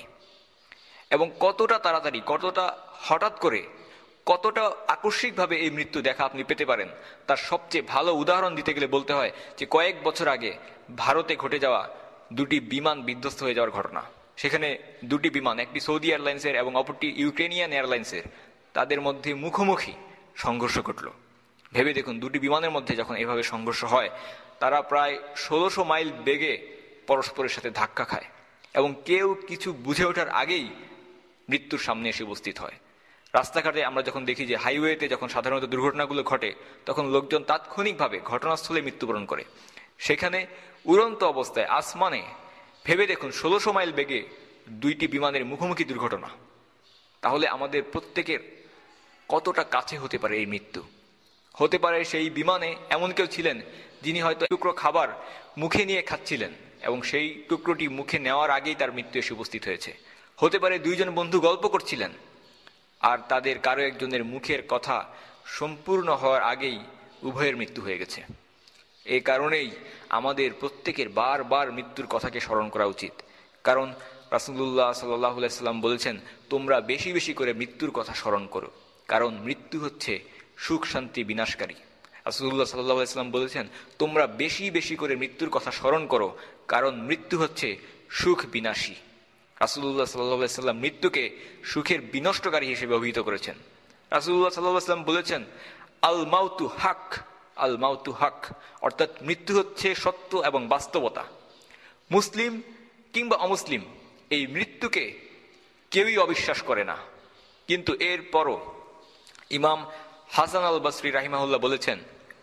এবং কতটা তাড়াতাড়ি, কতটা হঠাৎ করে, কতটা আকস্মিকভাবে এই মৃত্যু দেখা আপনি পেতে পারেন, তার সবচেয়ে ভালো উদাহরণ দিতে গেলে বলতে হয় যে কয়েক বছর আগে ভারতে ঘটে যাওয়া দুটি বিমান বিধ্বস্ত হয়ে যাওয়ার ঘটনা। সেখানে দুটি বিমান, একটি সৌদি এয়ারলাইন্সের এবং অপরটি ইউক্রেনিয়ান এয়ারলাইন্সের, তাদের মধ্যে মুখোমুখি সংঘর্ষ ঘটল। ভেবে দেখুন, দুটি বিমানের মধ্যে যখন এভাবে সংঘর্ষ হয়, তারা প্রায় 1600 মাইল বেগে পরস্পরের সাথে ধাক্কা খায়, এবং কেউ কিছু বুঝে ওঠার আগেই মৃত্যুর সামনে এসে উপস্থিত হয়। রাস্তাঘাটে আমরা যখন দেখি যে হাইওয়েতে যখন সাধারণত দুর্ঘটনাগুলো ঘটে, তখন লোকজন তাৎক্ষণিকভাবে ঘটনাস্থলে মৃত্যুবরণ করে। সেখানে উড়ন্ত অবস্থায় আসমানে ভেবে দেখুন 1600 মাইল বেগে দুইটি বিমানের মুখোমুখি দুর্ঘটনা। তাহলে আমাদের প্রত্যেকের কতটা কাছে হতে পারে এই মৃত্যু। হতে পারে সেই বিমানে এমন কেউ ছিলেন যিনি হয়তো টুকরো খাবার মুখে নিয়ে খাচ্ছিলেন, এবং সেই টুকরোটি মুখে নেওয়ার আগেই তার মৃত্যু এসে উপস্থিত হয়েছে। হতে পারে দুইজন বন্ধু গল্প করছিলেন, আর তাদের কারো একজনের মুখের কথা সম্পূর্ণ হওয়ার আগেই উভয়ের মৃত্যু হয়ে গেছে। এই কারণেই আমাদের প্রত্যেকের বারবার মৃত্যুর কথাকে স্মরণ করা উচিত, কারণ রাসূলুল্লাহ সাল্লাল্লাহু আলাইহি ওয়াসাল্লাম বলেছেন, তোমরা বেশি বেশি করে মৃত্যুর কথা স্মরণ করো, কারণ মৃত্যু হচ্ছে সুখ শান্তি বিনাশকারী। রাসূলুল্লাহ সাল্লাল্লাহু আলাইহি ওয়াসাল্লাম বলেছেন, তোমরা বেশি বেশি করে মৃত্যুর কথা স্মরণ করো, কারণ মৃত্যু হচ্ছে সুখ বিনাশী। রাসূলুল্লাহ সাল্লাল্লাহু আলাইহি ওয়াসাল্লাম মৃত্যুকে সুখের বিনষ্টকারী হিসেবে অভিহিত করেছেন। রাসূলুল্লাহ সাল্লাল্লাহু আলাইহি ওয়াসাল্লাম বলেছেন, আল মাউতু হক, আল মাউতু হক, অর্থাৎ মৃত্যু হচ্ছে সত্য এবং বাস্তবতা। মুসলিম কিংবা অমুসলিম এই মৃত্যুকে কেউই অবিশ্বাস করে না, কিন্তু এরপরও ইমাম হাসান আল বসরি রাহিমাহুল্লাহ বলেছেন,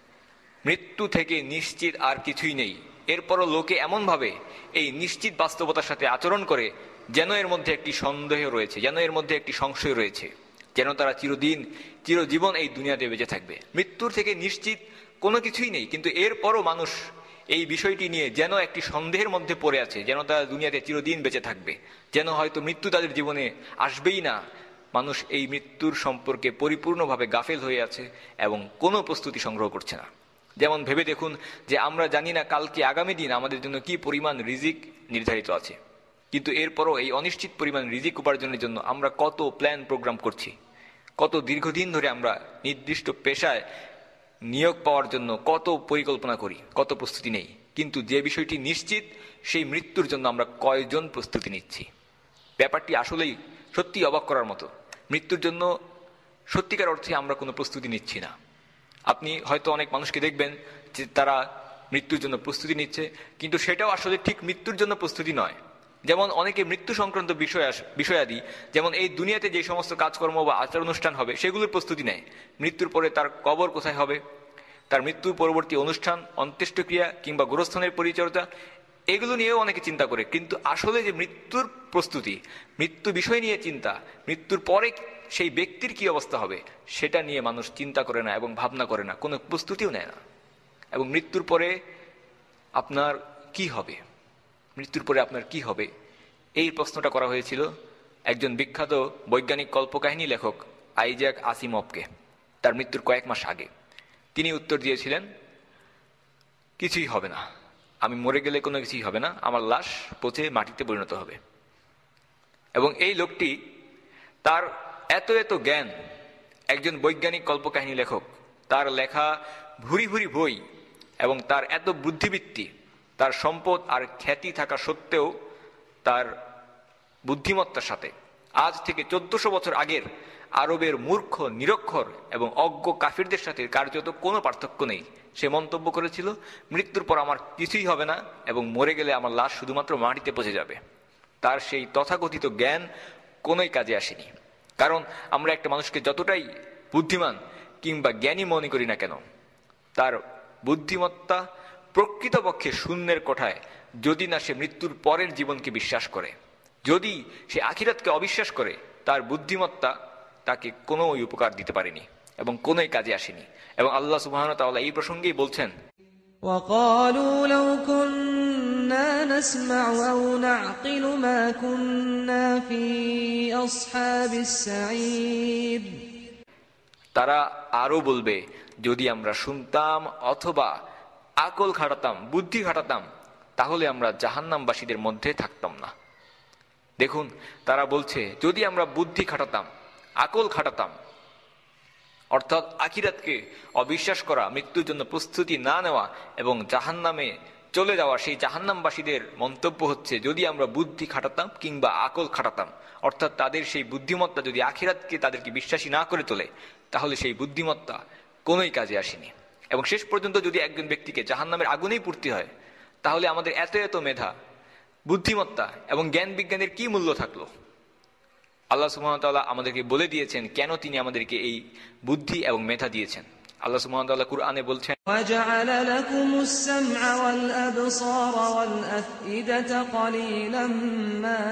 মৃত্যু থেকে নিশ্চিত আর কিছুই নেই। এরপরও লোকে এমনভাবে এই নিশ্চিত বাস্তবতার সাথে আচরণ করে যেন এর মধ্যে একটি সন্দেহ রয়েছে, যেন এর মধ্যে একটি সংশয় রয়েছে, যেন তারা চিরজীবন এই দুনিয়াতে বেঁচে থাকবে। মৃত্যুর থেকে নিশ্চিত কোনো কিছুই নেই, কিন্তু এরপরও মানুষ এই বিষয়টি নিয়ে যেন একটি সন্দেহের মধ্যে পড়ে আছে, যেন তারা দুনিয়াতে চিরদিন বেঁচে থাকবে, যেন হয়তো মৃত্যু তাদের জীবনে আসবেই না। মানুষ এই মৃত্যুর সম্পর্কে পরিপূর্ণভাবে গাফেল হয়ে আছে এবং কোনো প্রস্তুতি সংগ্রহ করছে না। যেমন ভেবে দেখুন যে আমরা জানি না কালকে আগামী দিন আমাদের জন্য কি পরিমাণ রিজিক নির্ধারিত আছে, কিন্তু এরপরও এই অনিশ্চিত পরিমাণ রিজিক উপার্জনের জন্য আমরা কত প্ল্যান প্রোগ্রাম করছি, কত দীর্ঘদিন ধরে আমরা নির্দিষ্ট পেশায় নিয়োগ পাওয়ার জন্য কত পরিকল্পনা করি, কত প্রস্তুতি নেই। কিন্তু যে বিষয়টি নিশ্চিত, সেই মৃত্যুর জন্য আমরা কয়জন প্রস্তুতি নিচ্ছি? ব্যাপারটি আসলেই সত্যি অবাক করার মতো। মৃত্যুর জন্য সত্যিকার অর্থে আমরা কোনো প্রস্তুতি নিচ্ছি না। আপনি হয়তো অনেক মানুষকে দেখবেন যে তারা মৃত্যুর জন্য প্রস্তুতি নিচ্ছে, কিন্তু সেটাও আসলে ঠিক মৃত্যুর জন্য প্রস্তুতি নয়। যেমন অনেকে মৃত্যু সংক্রান্ত বিষয়াদি, যেমন এই দুনিয়াতে যে সমস্ত কাজকর্ম বা আচার অনুষ্ঠান হবে সেগুলোর প্রস্তুতি নেয়। মৃত্যুর পরে তার কবর কোথায় হবে, তার মৃত্যুর পরবর্তী অনুষ্ঠান, অন্ত্যেষ্টিক্রিয়া কিংবা গোরস্থানের পরিচর্যা, এগুলো নিয়েও অনেকে চিন্তা করে। কিন্তু আসলে যে মৃত্যুর প্রস্তুতি, মৃত্যু বিষয় নিয়ে চিন্তা, মৃত্যুর পরে সেই ব্যক্তির কি অবস্থা হবে সেটা নিয়ে মানুষ চিন্তা করে না এবং ভাবনা করে না, কোনো প্রস্তুতিও নেয় না। এবং মৃত্যুর পরে আপনার কি হবে, মৃত্যুর পরে আপনার কি হবে, এই প্রশ্নটা করা হয়েছিল একজন বিখ্যাত বৈজ্ঞানিক কল্পকাহিনী লেখক আইজ্যাক আসিমভকে তার মৃত্যুর কয়েক মাস আগে। তিনি উত্তর দিয়েছিলেন, কিছুই হবে না, আমি মরে গেলে কোনো কিছুই হবে না, আমার লাশ পচে মাটিতে পরিণত হবে। এবং এই লোকটি, তার এত এত জ্ঞান, একজন বৈজ্ঞানিক কল্পকাহিনী লেখক, তার লেখা ভুরি ভুরি বই এবং তার এত বুদ্ধিবৃত্তি, তার সম্পদ আর খ্যাতি থাকা সত্ত্বেও তার বুদ্ধিমত্তার সাথে আজ থেকে 1400 বছর আগের আরবের মূর্খ, নিরক্ষর এবং অজ্ঞ কাফিরদের সাথে কার্যত কোনো পার্থক্য নেই। সে মন্তব্য করেছিল, মৃত্যুর পর আমার কিছুই হবে না এবং মরে গেলে আমার লাশ শুধুমাত্র মাটিতে পচে যাবে। তার সেই তথাকথিত জ্ঞান কোনোই কাজে আসেনি। কারণ আমরা একটা মানুষকে যতটাই বুদ্ধিমান কিংবা জ্ঞানী মনে করি না কেন, তার বুদ্ধিমত্তা প্রকৃতপক্ষে শূন্যের কোঠায়, যদি না সে মৃত্যুর পরের জীবনকে বিশ্বাস করে। যদি সে আখিরাতকে অবিশ্বাস করে, তার বুদ্ধিমত্তা তাকে কোনো উপকার দিতে পারেনি এবং কোনোই কাজে আসেনি। এবং আল্লাহ সুবহানাহু ওয়া তাআলা এই প্রসঙ্গেই বলছেন, وقالوا لو كنا نسمع أو نعقل ما كنا في أصحاب السعير। তারা আরো বলবে, যদি আমরা শুনতাম অথবা আকল খাটাতাম, বুদ্ধি খাটাতাম, তাহলে আমরা জাহান্নামবাসীদের মধ্যে থাকতাম না। দেখুন, তারা বলছে যদি আমরা বুদ্ধি খাটাতাম, আকল খাটাতাম, অর্থাৎ আখিরাতকে অবিশ্বাস করা, মৃত্যুর জন্য প্রস্তুতি না নেওয়া এবং জাহান্নামে চলে যাওয়া, সেই জাহান্নামবাসীদের মন্তব্য হচ্ছে যদি আমরা বুদ্ধি খাটাতাম কিংবা আকল খাটাতাম, অর্থাৎ তাদের সেই বুদ্ধিমত্তা যদি আখিরাতকে তাদেরকে বিশ্বাসী না করে তোলে, তাহলে সেই বুদ্ধিমত্তা কোনোই কাজে আসেনি। এবং শেষ পর্যন্ত যদি একজন ব্যক্তিকে জাহান্নামের আগুনেই পড়তে হয়, তাহলে আমাদের এত এত মেধা, বুদ্ধিমত্তা এবং জ্ঞান বিজ্ঞানের কি মূল্য থাকলো? আল্লাহ সুবহানাহু ওয়া তাআলা আমাদেরকে বলে দিয়েছেন কেন তিনি আমাদেরকে এই বুদ্ধি এবং মেধা দিয়েছেন। আল্লাহ সুবহানাহু ওয়া তাআলা কুরআনে বলছেন, وَجَعَلَ لَكُمُ السَّمْعَ وَالْأَبْصَارَ وَالْأَفْئِدَةَ قَلِيلًا مَا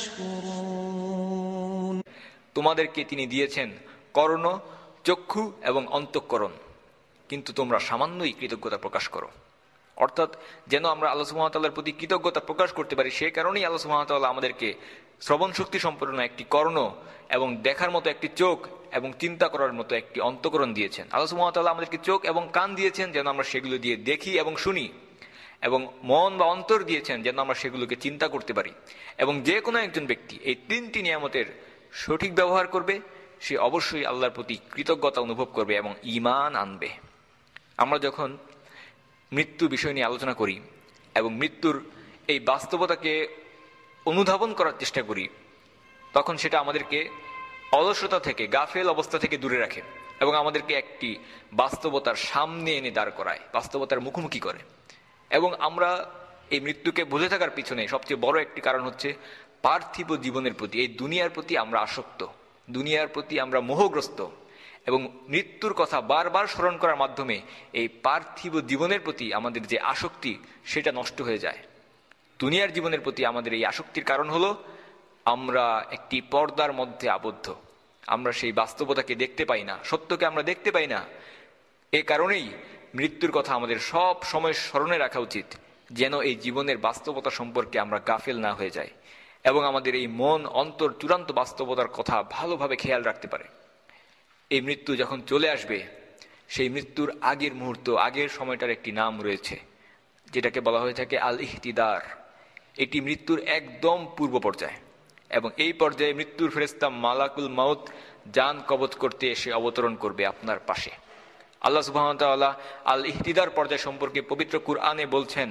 تَشْكُرُونَ। তোমাদেরকে তিনি দিয়েছেন কর্ণ, চক্ষু এবং অন্তঃকরণ, কিন্তু তোমরা সামান্যই কৃতজ্ঞতা প্রকাশ করো। অর্থাৎ যেন আমরা আল্লাহ সুবহানাহু ওয়া তাআলার প্রতি কৃতজ্ঞতা প্রকাশ করতে পারি, সেই কারণেই আল্লাহ সুবহানাহু ওয়া তাআলা আমাদেরকে শ্রবণ শক্তি সম্পন্ন একটি কর্ণ এবং দেখার মতো একটি চোখ এবং চিন্তা করার মতো একটি অন্তঃকরণ দিয়েছেন। আল্লাহ সুবহানাহু ওয়া তাআলা আমাদেরকে চোখ এবং কান দিয়েছেন যেন আমরা সেগুলো দিয়ে দেখি এবং শুনি, এবং মন বা অন্তর দিয়েছেন যেন আমরা সেগুলোকে চিন্তা করতে পারি। এবং যে কোনো একজন ব্যক্তি এই তিনটি নিয়ামতের সঠিক ব্যবহার করবে, সে অবশ্যই আল্লাহর প্রতি কৃতজ্ঞতা অনুভব করবে এবং ঈমান আনবে। আমরা যখন মৃত্যু বিষয় নিয়ে আলোচনা করি এবং মৃত্যুর এই বাস্তবতাকে অনুধাবন করার চেষ্টা করি, তখন সেটা আমাদেরকে অলসতা থেকে, গাফেল অবস্থা থেকে দূরে রাখে এবং আমাদেরকে একটি বাস্তবতার সামনে এনে দাঁড় করায়, বাস্তবতার মুখোমুখি করে। এবং আমরা এই মৃত্যুকে বুঝে থাকার পিছনে সবচেয়ে বড় একটি কারণ হচ্ছে পার্থিব জীবনের প্রতি, এই দুনিয়ার প্রতি আমরা আসক্ত, দুনিয়ার প্রতি আমরা মোহগ্রস্ত। এবং মৃত্যুর কথা বারবার স্মরণ করার মাধ্যমে এই পার্থিব জীবনের প্রতি আমাদের যে আসক্তি, সেটা নষ্ট হয়ে যায়। দুনিয়ার জীবনের প্রতি আমাদের এই আসক্তির কারণ হলো আমরা একটি পর্দার মধ্যে আবদ্ধ, আমরা সেই বাস্তবতাকে দেখতে পাই না, সত্যকে আমরা দেখতে পাই না। এ কারণেই মৃত্যুর কথা আমাদের সব সময় স্মরণে রাখা উচিত, যেন এই জীবনের বাস্তবতা সম্পর্কে আমরা গাফেল না হয়ে যাই এবং আমাদের এই মন অন্তর চূড়ান্ত বাস্তবতার কথা ভালোভাবে খেয়াল রাখতে পারে। এই মৃত্যু যখন চলে আসবে, সেই মৃত্যুর আগের মুহূর্ত, আগের সময়টার একটি নাম রয়েছে, যেটাকে বলা হয়ে থাকে আল ইহতিদার। এটি মৃত্যুর একদম পূর্ব পর্যায় এবং এই পর্যায়ে মৃত্যুর ফেরেশতা মালাকুল মাউত জান কবজ করতে এসে অবতরণ করবে আপনার পাশে। আল্লাহ সুবহানাহু ওয়া তাআলা আল ইহতিদার পর্যায় সম্পর্কে পবিত্র কুরআনে বলছেন,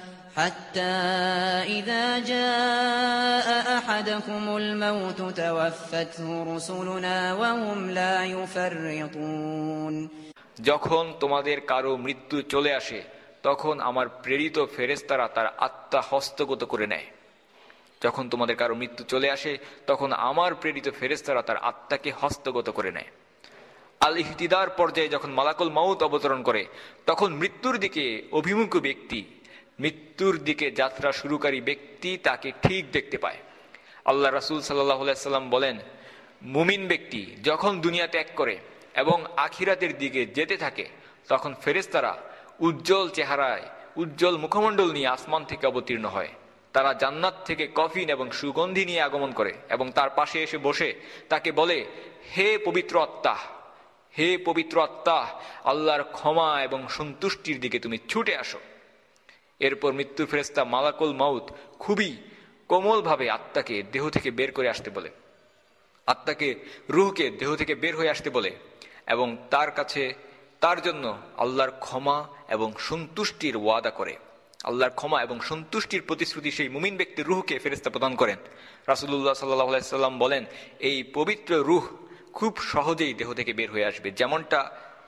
حتى إذا جاء أحدكم الموت توفته رسلنا وهم لا يفرطون। যখন তোমাদের কারো মৃত্যু চলে আসে, তখন আমার প্রেরিত ফেরেশতারা তার আত্মা হস্তগত করে নেয়। যখন তোমাদের কারো মৃত্যু চলে আসে, তখন আমার প্রেরিত ফেরেশতারা তার আত্মাকে হস্তগত করে নেয়। আল ইহতিদার পর্যায়ে যখন মালাকুল মাউত অবতরণ করে, তখন মৃত্যুর দিকে অভিমুখ ব্যক্তি, মৃত্যুর দিকে যাত্রা শুরুকারী ব্যক্তি তাকে ঠিক দেখতে পায়। আল্লাহ রাসূল সাল্লাল্লাহু আলাইহি সাল্লাম বলেন, মুমিন ব্যক্তি যখন দুনিয়া ত্যাগ করে এবং আখিরাতের দিকে যেতে থাকে, তখন ফেরেশতারা উজ্জ্বল চেহারায়, উজ্জ্বল মুখমণ্ডল নিয়ে আসমান থেকে অবতীর্ণ হয়। তারা জান্নাত থেকে কফিন এবং সুগন্ধি নিয়ে আগমন করে এবং তার পাশে এসে বসে তাকে বলে, হে পবিত্র আত্মা, হে পবিত্র আত্মা, আল্লাহর ক্ষমা এবং সন্তুষ্টির দিকে তুমি ছুটে আসো। এরপর মৃত্যুর ফেরেশতা মালাকুল মাউত খুবই কোমলভাবে আত্মাকে দেহ থেকে বের করে আসতে বলে, আত্মাকে, রূহকে দেহ থেকে বের হয়ে আসতে বলে এবং তার কাছে তার জন্য আল্লাহর ক্ষমা এবং সন্তুষ্টির ওয়াদা করে। আল্লাহর ক্ষমা এবং সন্তুষ্টির প্রতিশ্রুতি সেই মুমিন ব্যক্তির রূহকে ফেরেশতা প্রদান করেন। রাসূলুল্লাহ সাল্লাল্লাহু আলাইহি সাল্লাম বলেন, এই পবিত্র রূহ খুব সহজেই দেহ থেকে বের হয়ে আসবে, যেমনটা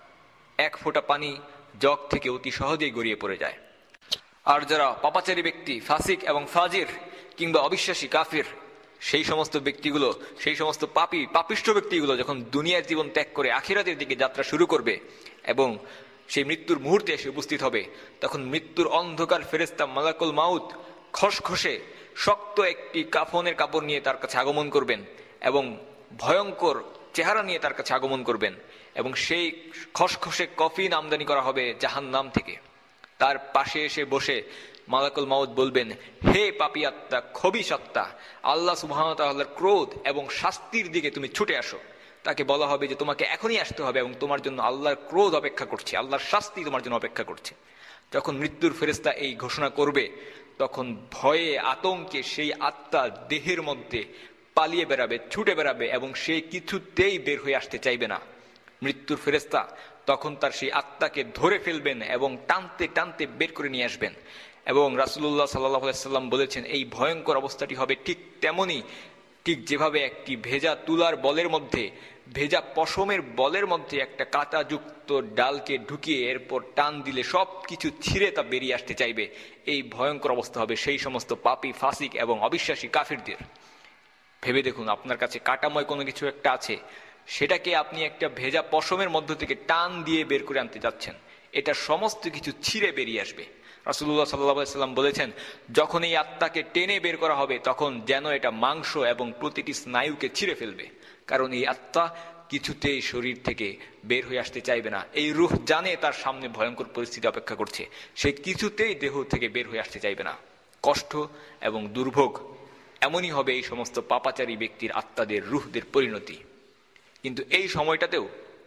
এক ফোঁটা পানি জগ থেকে অতি সহজেই গড়িয়ে পড়ে যায়। আর যারা পাপাচারী ব্যক্তি, ফাসিক এবং ফাজির কিংবা অবিশ্বাসী কাফির, সেই সমস্ত ব্যক্তিগুলো, সেই সমস্ত পাপিষ্ঠ ব্যক্তিগুলো যখন দুনিয়ার জীবন ত্যাগ করে আখিরাতের দিকে যাত্রা শুরু করবে এবং সেই মৃত্যুর মুহূর্তে এসে উপস্থিত হবে, তখন মৃত্যুর অন্ধকার ফেরেশতা মালাকুল মাউত খসখসে শক্ত একটি কাফনের কাপড় নিয়ে তার কাছে আগমন করবেন এবং ভয়ঙ্কর চেহারা নিয়ে তার কাছে আগমন করবেন, এবং সেই খসখসে কফিন আমদানি করা হবে জাহান্নাম থেকে। তার পাশে এসে বসে মালাকুল মাউত বলবেন, হে পাপী আত্মা, খবিশ আত্মা, আল্লাহ সুবহানাহু ওয়া তাআলার ক্রোধ এবং শাস্তির দিকে তুমি ছুটে আসো। তাকে বলা হবে যে তোমাকে এখনই আসতে হবে এবং তোমার জন্য আল্লাহর ক্রোধ অপেক্ষা করছে, আল্লাহর শাস্তি তোমার জন্য অপেক্ষা করছে। যখন মৃত্যুর ফেরেশতা এই ঘোষণা করবে, তখন ভয়ে আতঙ্কে সেই আত্মা দেহের মধ্যে পালিয়ে বেড়াবে, ছুটে বেড়াবে, এবং সে কিছুতেই বের হয়ে আসতে চাইবে না। মৃত্যুর ফেরেশতা তখন তার সেই আত্মাকে ধরে ফেলবেন এবং টানতে টানতে বের করে নিয়ে আসবেন। এবং রাসূলুল্লাহ সাল্লাল্লাহু আলাইহি ওয়াসাল্লাম বলেছেন, এই ভয়ঙ্কর অবস্থাটি হবে ঠিক তেমনি, ঠিক যেভাবে একটি ভেজা তুলার বলের মধ্যে, ভেজা পশমের বলের মধ্যে একটা কাঁটাযুক্ত ডালকে ঢুকিয়ে এরপর টান দিলে সব কিছু ছিঁড়ে তা বেরিয়ে আসতে চাইবে। এই ভয়ঙ্কর অবস্থা হবে সেই সমস্ত পাপী, ফাসিক এবং অবিশ্বাসী কাফিরদের। ভেবে দেখুন, আপনার কাছে কাঁটাময় কোনো কিছু একটা আছে, সেটাকে আপনি একটা ভেজা পশমের মধ্য থেকে টান দিয়ে বের করে আনতে যাচ্ছেন, এটা সমস্ত কিছু ছিঁড়ে বেরিয়ে আসবে। রাসূলুল্লাহ সাল্লাল্লাহু আলাইহি ওয়াসাল্লাম বলেছেন, যখন এই আত্মাকে টেনে বের করা হবে, তখন যেন এটা মাংস এবং প্রতিটি স্নায়ুকে ছিঁড়ে ফেলবে, কারণ এই আত্মা কিছুতেই শরীর থেকে বের হয়ে আসতে চাইবে না। এই রূহ জানে তার সামনে ভয়ঙ্কর পরিস্থিতি অপেক্ষা করছে, সে কিছুতেই দেহ থেকে বের হয়ে আসতে চাইবে না। কষ্ট এবং দুর্ভোগ এমনই হবে এই সমস্ত পাপাচারী ব্যক্তির আত্মাদের, রূহদের পরিণতি। কিন্তু এই সময়টাতেও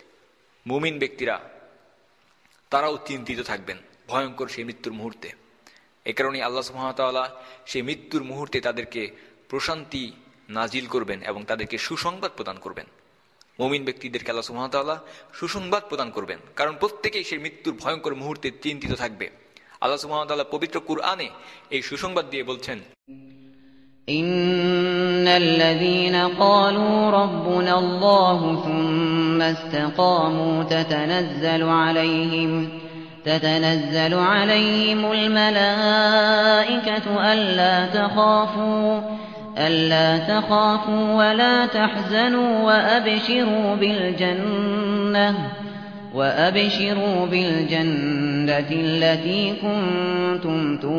মুমিন ব্যক্তিরা তারাও চিন্তিত থাকবেন ভয়ঙ্কর সেই মৃত্যুর মুহূর্তে। এই কারণে আল্লাহ সুবহানাহু ওয়া তাআলা সেই মৃত্যুর মুহূর্তে তাদেরকে প্রশান্তি নাজিল করবেন এবং তাদেরকে সুসংবাদ প্রদান করবেন। মুমিন ব্যক্তিদেরকে আল্লাহ সুবহানাহু ওয়া তাআলা সুসংবাদ প্রদান করবেন, কারণ প্রত্যেকেই সেই মৃত্যুর ভয়ঙ্কর মুহূর্তে চিন্তিত থাকবে। আল্লাহ সুবহানাহু ওয়া তাআলা পবিত্র কুরআনে এই সুসংবাদ দিয়ে বলছেন, ইন্নাল্লাযীনা ক্বালু রাব্বুনাল্লাহু সুম্মা ইসতাকামু تتنزل عليهم الملائكة ألا تخافوا ولا تحزنوا وأبشروا بالجنة التي كنتم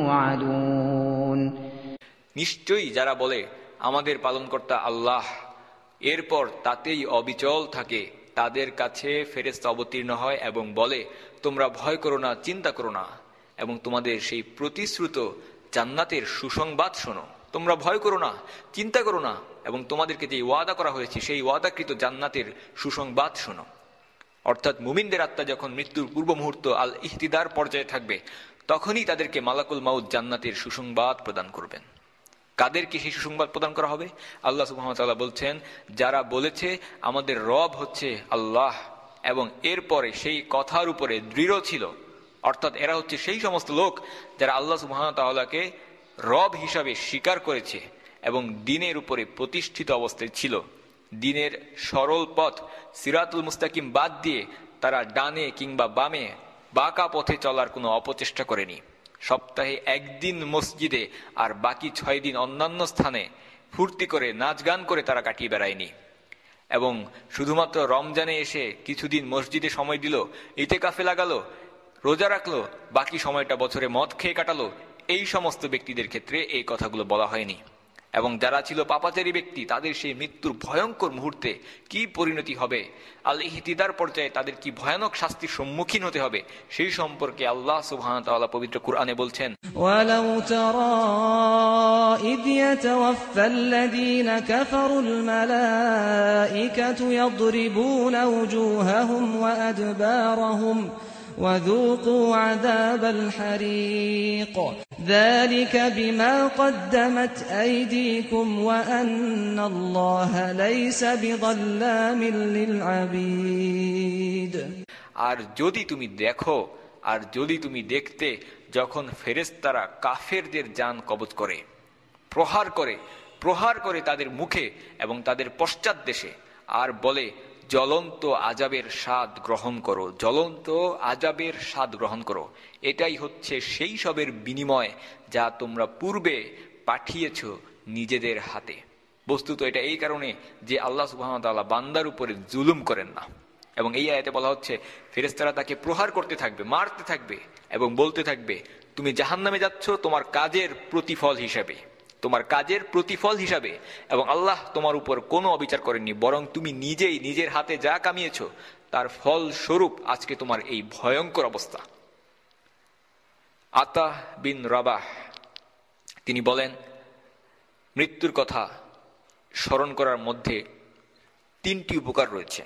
توعدون। নিশ্চয়ই যারা বলে আমাদের পালনকর্তা আল্লাহ, এরপর তাতেই অবিচল থাকে, তাদের কাছে ফেরেশতা অবতীর্ণ হয় এবং বলে, তোমরা ভয় করো না, চিন্তা করো না, এবং তোমাদের সেই প্রতিশ্রুত জান্নাতের সুসংবাদ শোনো। তোমরা ভয় করো না, চিন্তা করো না, এবং তোমাদেরকে যে ওয়াদা করা হয়েছে সেই ওয়াদাকৃত জান্নাতের সুসংবাদ শোনো। অর্থাৎ মুমিনদের আত্মা যখন মৃত্যুর পূর্ব মুহূর্ত আল ইহতিদার পর্যায়ে থাকবে, তখনই তাদেরকে মালাকুল মাউত জান্নাতের সুসংবাদ প্রদান করবেন। কাদেরকে সেই সুসংবাদ প্রদান করা হবে? আল্লাহ সুবহানাহু ওয়া তাআলা বলছেন, যারা বলেছে আমাদের রব হচ্ছে আল্লাহ এবং এরপরে সেই কথার উপরে দৃঢ় ছিল, অর্থাৎ এরা হচ্ছে সেই সমস্ত লোক যারা আল্লাহ সুবহানাহু ওয়া তাআলাকে রব হিসাবে স্বীকার করেছে এবং দ্বীনের উপরে প্রতিষ্ঠিত অবস্থায় ছিল। দ্বীনের সরল পথ সিরাতুল মুস্তাকিম বাদ দিয়ে তারা ডানে কিংবা বামে বাঁকা পথে চলার কোনো অপচেষ্টা করেনি। সপ্তাহে একদিন মসজিদে আর বাকি 6 দিন অন্যান্য স্থানে ফুর্তি করে নাচ গান করে তারা কাটিয়ে বেড়ায়নি, এবং শুধুমাত্র রমজানে এসে কিছুদিন মসজিদে সময় দিল, ইতিকাফে লাগালো, রোজা রাখলো, বাকি সময়টা বছরে মদ খেয়ে কাটালো। এই সমস্ত ব্যক্তিদের ক্ষেত্রে এই কথাগুলো বলা হয়নি। এবং যারা ছিল পাপাচারী ব্যক্তি, তাদের সেই মৃত্যুর ভয়ঙ্কর মুহূর্তে কি পরিণতি হবে, আল ইহতিদার পর্যায়ে তাদের কি ভয়ানক শাস্তির সম্মুখীন হতে হবে, সেই সম্পর্কে আল্লাহ সুবহানাহু ওয়া তাআলা পবিত্র কুরআনে বলছেন, ওয়ালাউ তারা ইয ইয়াতাওয়াফাল্লাযীনা কাফারুল মালাঈকাতু ইয়াদরিবুনা ওয়ুজুহাহুম ওয়া আদবারহুম وذوقوا عذاب الحريق ذلك بما قدمت أيديكم وأن الله ليس بظلام للعبيد। আর যদি তুমি দেখো, আর যদি তুমি দেখতে, যখন ফেরেশতারা কাফেরদের জান কবজ করে, প্রহার করে তাদের মুখে এবং তাদের পশ্চাৎ দেশে, আর বলে জ্বলন্ত আযাবের স্বাদ গ্রহণ করো, জ্বলন্ত আযাবের স্বাদ গ্রহণ করো। এটাই হচ্ছে সেই সবের বিনিময় যা তোমরা পূর্বে পাঠিয়েছ নিজেদের হাতে। বস্তুত এটা এই কারণে যে আল্লাহ সুবহানাহু ওয়া তাআলা বান্দার উপরে জুলুম করেন না। এবং এই আয়াতে বলা হচ্ছে ফেরেশতারা তাকে প্রহার করতে থাকবে, মারতে থাকবে এবং বলতে থাকবে তুমি জাহান্নামে যাচ্ছ তোমার কাজের প্রতিফল হিসাবে, তোমার কাজের প্রতিফল হিসাবে, এবং আল্লাহ তোমার উপর কোনো অবিচার করেননি, বরং তুমি নিজেই নিজের হাতে যা কামিয়েছো তার ফল স্বরূপ আজকে তোমার এই ভয়ঙ্কর অবস্থা। আতা বিন রাবাহ তিনি বলেন, মৃত্যুর কথা স্মরণ করার মধ্যে 3টি উপকার রয়েছে।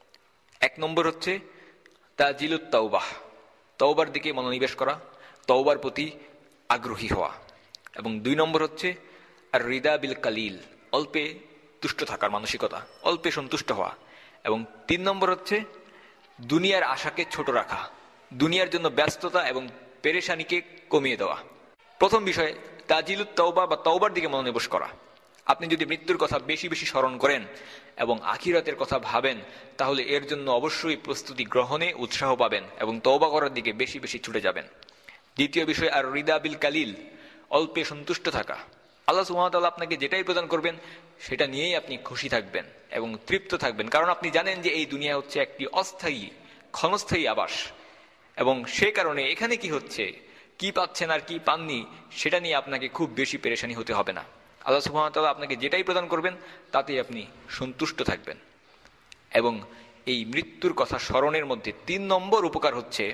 1 নম্বর হচ্ছে তাজিলুত তাওবাহ, তওবার দিকে মনোনিবেশ করা, তওবার প্রতি আগ্রহী হওয়া। এবং 2 নম্বর হচ্ছে আর রিদা বিল কালিল, অল্পে তুষ্ট থাকার মানসিকতা, অল্পে সন্তুষ্ট হওয়া। এবং 3 নম্বর হচ্ছে দুনিয়ার আশাকে ছোট রাখা, দুনিয়ার জন্য ব্যস্ততা এবং পেরেশানিকে কমিয়ে দেওয়া। প্রথম বিষয় তাজিলুত তাওবা বা তওবার দিকে মনোনিবেশ করা। আপনি যদি মৃত্যুর কথা বেশি বেশি স্মরণ করেন এবং আখিরাতের কথা ভাবেন, তাহলে এর জন্য অবশ্যই প্রস্তুতি গ্রহণে উৎসাহ পাবেন এবং তওবা করার দিকে বেশি বেশি ছুটে যাবেন। দ্বিতীয় বিষয় আর রিদা বিল কালিল, অল্পে সন্তুষ্ট থাকা। আল্লাহ সুবহানাহু ওয়া তাআলা আপনাকে যেটাই প্রদান করবেন সেটা নিয়েই আপনি খুশি থাকবেন এবং তৃপ্ত থাকবেন, কারণ আপনি জানেন যে এই দুনিয়া হচ্ছে একটি অস্থায়ী ক্ষণস্থায়ী আবাস। এবং সে কারণে এখানে কি হচ্ছে, কি পাচ্ছেন আর কি পাননি, সেটা নিয়ে আপনাকে খুব বেশি পেরেশানি হতে হবে না। আল্লাহ সুবহানাহু ওয়া তাআলা আপনাকে যেটাই প্রদান করবেন তাতেই আপনি সন্তুষ্ট থাকবেন। এবং এই মৃত্যুর কথা স্মরণের মধ্যে 3 নম্বর উপকার হচ্ছে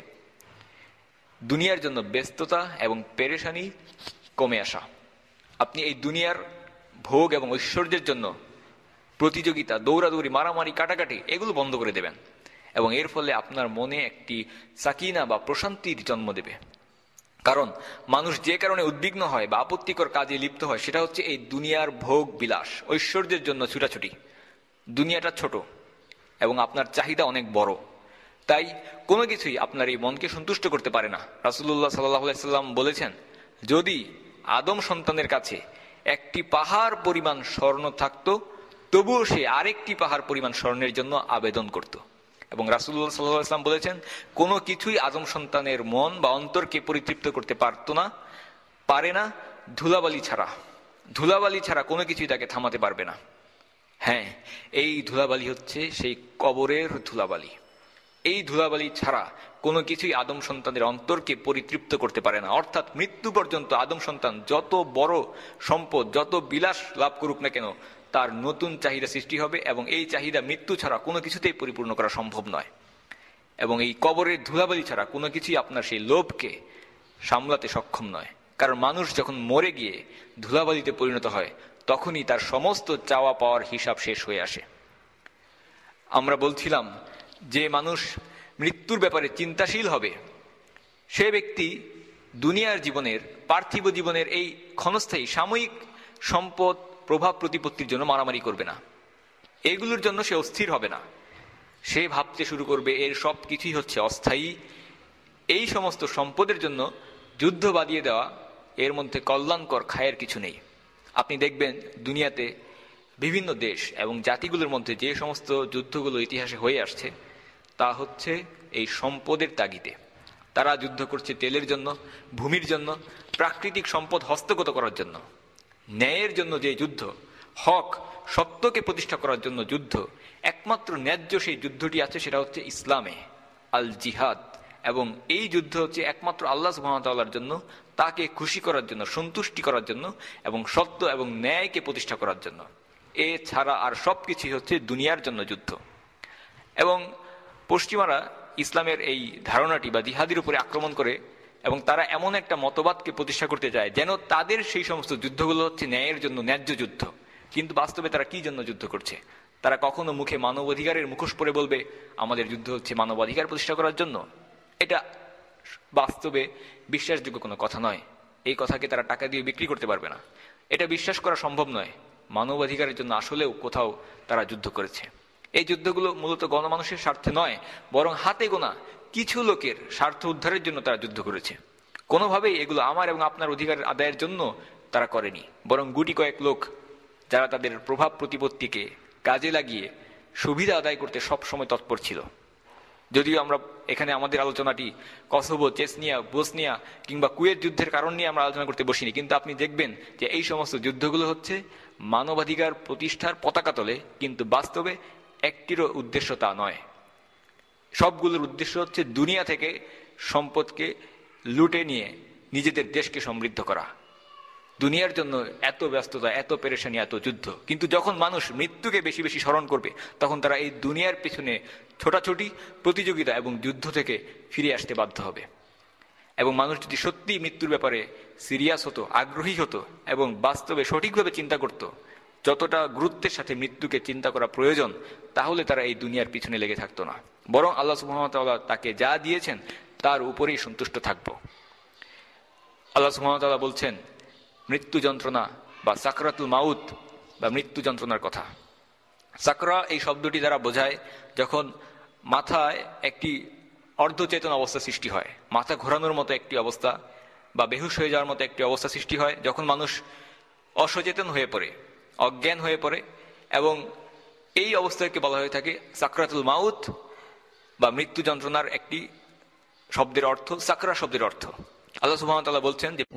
দুনিয়ার জন্য ব্যস্ততা এবং পেরেশানি কমে আসা। আপনি এই দুনিয়ার ভোগ এবং ঐশ্বর্যের জন্য প্রতিযোগিতা, দৌড়াদৌড়ি, মারামারি, কাটাকাটি এগুলো বন্ধ করে দেবেন এবং এর ফলে আপনার মনে একটি সাকিনা বা প্রশান্তির জন্ম দেবে। কারণ মানুষ যে কারণে উদ্বিগ্ন হয় বা আপত্তিকর কাজে লিপ্ত হয় সেটা হচ্ছে এই দুনিয়ার ভোগ বিলাস, ঐশ্বর্যের জন্য ছুটাছুটি। দুনিয়াটা ছোট এবং আপনার চাহিদা অনেক বড়, তাই কোনো কিছুই আপনার এই মনকে সন্তুষ্ট করতে পারে না। রাসূলুল্লাহ সাল্লাল্লাহু আলাইহি সাল্লাম বলেছেন, যদি আদম সন্তানের কাছে একটি পাহাড় পরিমাণ স্বর্ণ থাকতো তবুও সে আরেকটি পাহাড় পরিমাণ স্বর্ণের জন্য আবেদন করত। এবং রাসূলুল্লাহ সাল্লাল্লাহু আলাইহি সাল্লাম বলেছেন, কোনো কিছুই আদম সন্তানের মন বা অন্তরকে পরিতৃপ্ত করতে পারে না ধুলাবালি ছাড়া। ধুলাবালি ছাড়া কোনো কিছুই তাকে থামাতে পারবে না। হ্যাঁ, এই ধুলাবালি হচ্ছে সেই কবরের ধুলাবালি। এই ধুলাবালি ছাড়া কোনো কিছুই আদম সন্তানের অন্তরকে পরিতৃপ্ত করতে পারে না। অর্থাৎ মৃত্যু পর্যন্ত আদম সন্তান যত বড় সম্পদ, যত বিলাস লাভ করুক না কেন, তার নতুন চাহিদা সৃষ্টি হবে এবং এই চাহিদা মৃত্যু ছাড়া কোনো কিছুতেই পরিপূর্ণ করা সম্ভব নয়। এবং এই কবরের ধুলাবালি ছাড়া কোনো কিছুই আপনার সেই লোভকে সামলাতে সক্ষম নয়। কারণ মানুষ যখন মরে গিয়ে ধুলাবালিতে পরিণত হয় তখনই তার সমস্ত চাওয়া পাওয়ার হিসাব শেষ হয়ে আসে। আমরা বলছিলাম যে মানুষ মৃত্যুর ব্যাপারে চিন্তাশীল হবে, সে ব্যক্তি দুনিয়ার জীবনের, পার্থিব জীবনের এই ক্ষণস্থায়ী সাময়িক সম্পদ প্রভাব প্রতিপত্তির জন্য মারামারি করবে না, এগুলোর জন্য সে অস্থির হবে না। সে ভাবতে শুরু করবে এর সব কিছুই হচ্ছে অস্থায়ী, এই সমস্ত সম্পদের জন্য যুদ্ধ বাঁধিয়ে দেওয়া এর মধ্যে কল্যাণকর খায়ের কিছু নেই। আপনি দেখবেন দুনিয়াতে বিভিন্ন দেশ এবং জাতিগুলোর মধ্যে যে সমস্ত যুদ্ধগুলো ইতিহাসে হয়ে আসছে তা হচ্ছে এই সম্পদের তাগিদে। তারা যুদ্ধ করছে তেলের জন্য, ভূমির জন্য, প্রাকৃতিক সম্পদ হস্তগত করার জন্য। ন্যায়ের জন্য যে যুদ্ধ, হক সত্যকে প্রতিষ্ঠা করার জন্য যুদ্ধ, একমাত্র ন্যায্য সেই যুদ্ধটি আছে সেটা হচ্ছে ইসলামে, আল জিহাদ। এবং এই যুদ্ধ হচ্ছে একমাত্র আল্লাহ সুবহানাহু ওয়া তাআলার জন্য, তাকে খুশি করার জন্য, সন্তুষ্টি করার জন্য এবং সত্য এবং ন্যায়কে প্রতিষ্ঠা করার জন্য। এ ছাড়া আর সব কিছুই হচ্ছে দুনিয়ার জন্য যুদ্ধ। এবং পশ্চিমারা ইসলামের এই ধারণাটি বা জিহাদের উপরে আক্রমণ করে এবং তারা এমন একটা মতবাদকে প্রতিষ্ঠা করতে চায় যেন তাদের সেই সমস্ত যুদ্ধগুলো হচ্ছে ন্যায়ের জন্য, ন্যায্য যুদ্ধ। কিন্তু বাস্তবে তারা কি জন্য যুদ্ধ করছে? তারা কখনো মুখে মানবাধিকারের মুখোশ পরে বলবে আমাদের যুদ্ধ হচ্ছে মানবাধিকার প্রতিষ্ঠা করার জন্য। এটা বাস্তবে বিশ্বাসযোগ্য কোনো কথা নয়। এই কথাকে তারা টাকা দিয়ে বিক্রি করতে পারবে না। এটা বিশ্বাস করা সম্ভব নয়। মানবাধিকারের জন্য আসলেও কোথাও তারা যুদ্ধ করেছে। এই যুদ্ধগুলো মূলত গণমানুষের স্বার্থে নয়, বরং হাতে গোনা কিছু লোকের স্বার্থ উদ্ধারের জন্য তারা যুদ্ধ করেছে। কোনোভাবেই এগুলো আমার এবং আপনার অধিকার আদায়ের জন্য তারা করেনি, বরং গুটি কয়েক লোক যারা তাদের প্রভাব প্রতিপত্তিকে কাজে লাগিয়ে সুবিধা আদায় করতে সব সময় তৎপর ছিল। যদিও আমরা এখানে আমাদের আলোচনাটি কসোভো, চেচনিয়া, বোসনিয়া কিংবা কুয়েত যুদ্ধের কারণ নিয়ে আমরা আলোচনা করতে বসিনি, কিন্তু আপনি দেখবেন যে এই সমস্ত যুদ্ধগুলো হচ্ছে মানবাধিকার প্রতিষ্ঠার পতাকা তলে, কিন্তু বাস্তবে একটিরও উদ্দেশ্য তা নয়। সবগুলোর উদ্দেশ্য হচ্ছে দুনিয়া থেকে সম্পদকে লুটে নিয়ে নিজেদের দেশকে সমৃদ্ধ করা। দুনিয়ার জন্য এত ব্যস্ততা, এত পেরেশানি, এত যুদ্ধ। কিন্তু যখন মানুষ মৃত্যুকে বেশি বেশি স্মরণ করবে, তখন তারা এই দুনিয়ার পেছনে ছোটাছুটি, প্রতিযোগিতা এবং যুদ্ধ থেকে ফিরে আসতে বাধ্য হবে। এবং মানুষ যদি সত্যি মৃত্যুর ব্যাপারে সিরিয়াস হতো, আগ্রহী হতো এবং বাস্তবে সঠিকভাবে চিন্তা করত, যতটা গুরুত্বের সাথে মৃত্যুকে চিন্তা করা প্রয়োজন, তাহলে তারা এই দুনিয়ার পিছনে লেগে থাকতো না। বরং আল্লাহ সুবহানাহু ওয়া তাআলা তাকে যা দিয়েছেন তার উপরেই সন্তুষ্ট থাকবো। আল্লাহ সুবহানাহু ওয়া তাআলা বলছেন মৃত্যু যন্ত্রণা বা সাকরাতুল মাউত বা মৃত্যু যন্ত্রণার কথা। সাকরা এই শব্দটি দ্বারা বোঝায় যখন মাথায় একটি অর্ধচেতন অবস্থা সৃষ্টি হয়, মাথা ঘোরানোর মতো একটি অবস্থা বা বেহুশ হয়ে যাওয়ার মতো একটি অবস্থা সৃষ্টি হয়, যখন মানুষ অসচেতন হয়ে পড়ে, অজ্ঞান হয়ে পড়ে, এবং এই অবস্থাকে বলা হয়ে থাকে সাকরাতুল মাউত বা মৃত্যু যন্ত্রণার একটি শব্দের অর্থ সাকরা শব্দের অর্থ। আল্লাহ সুবহানাহু ওয়া তাআলা বলছেন যে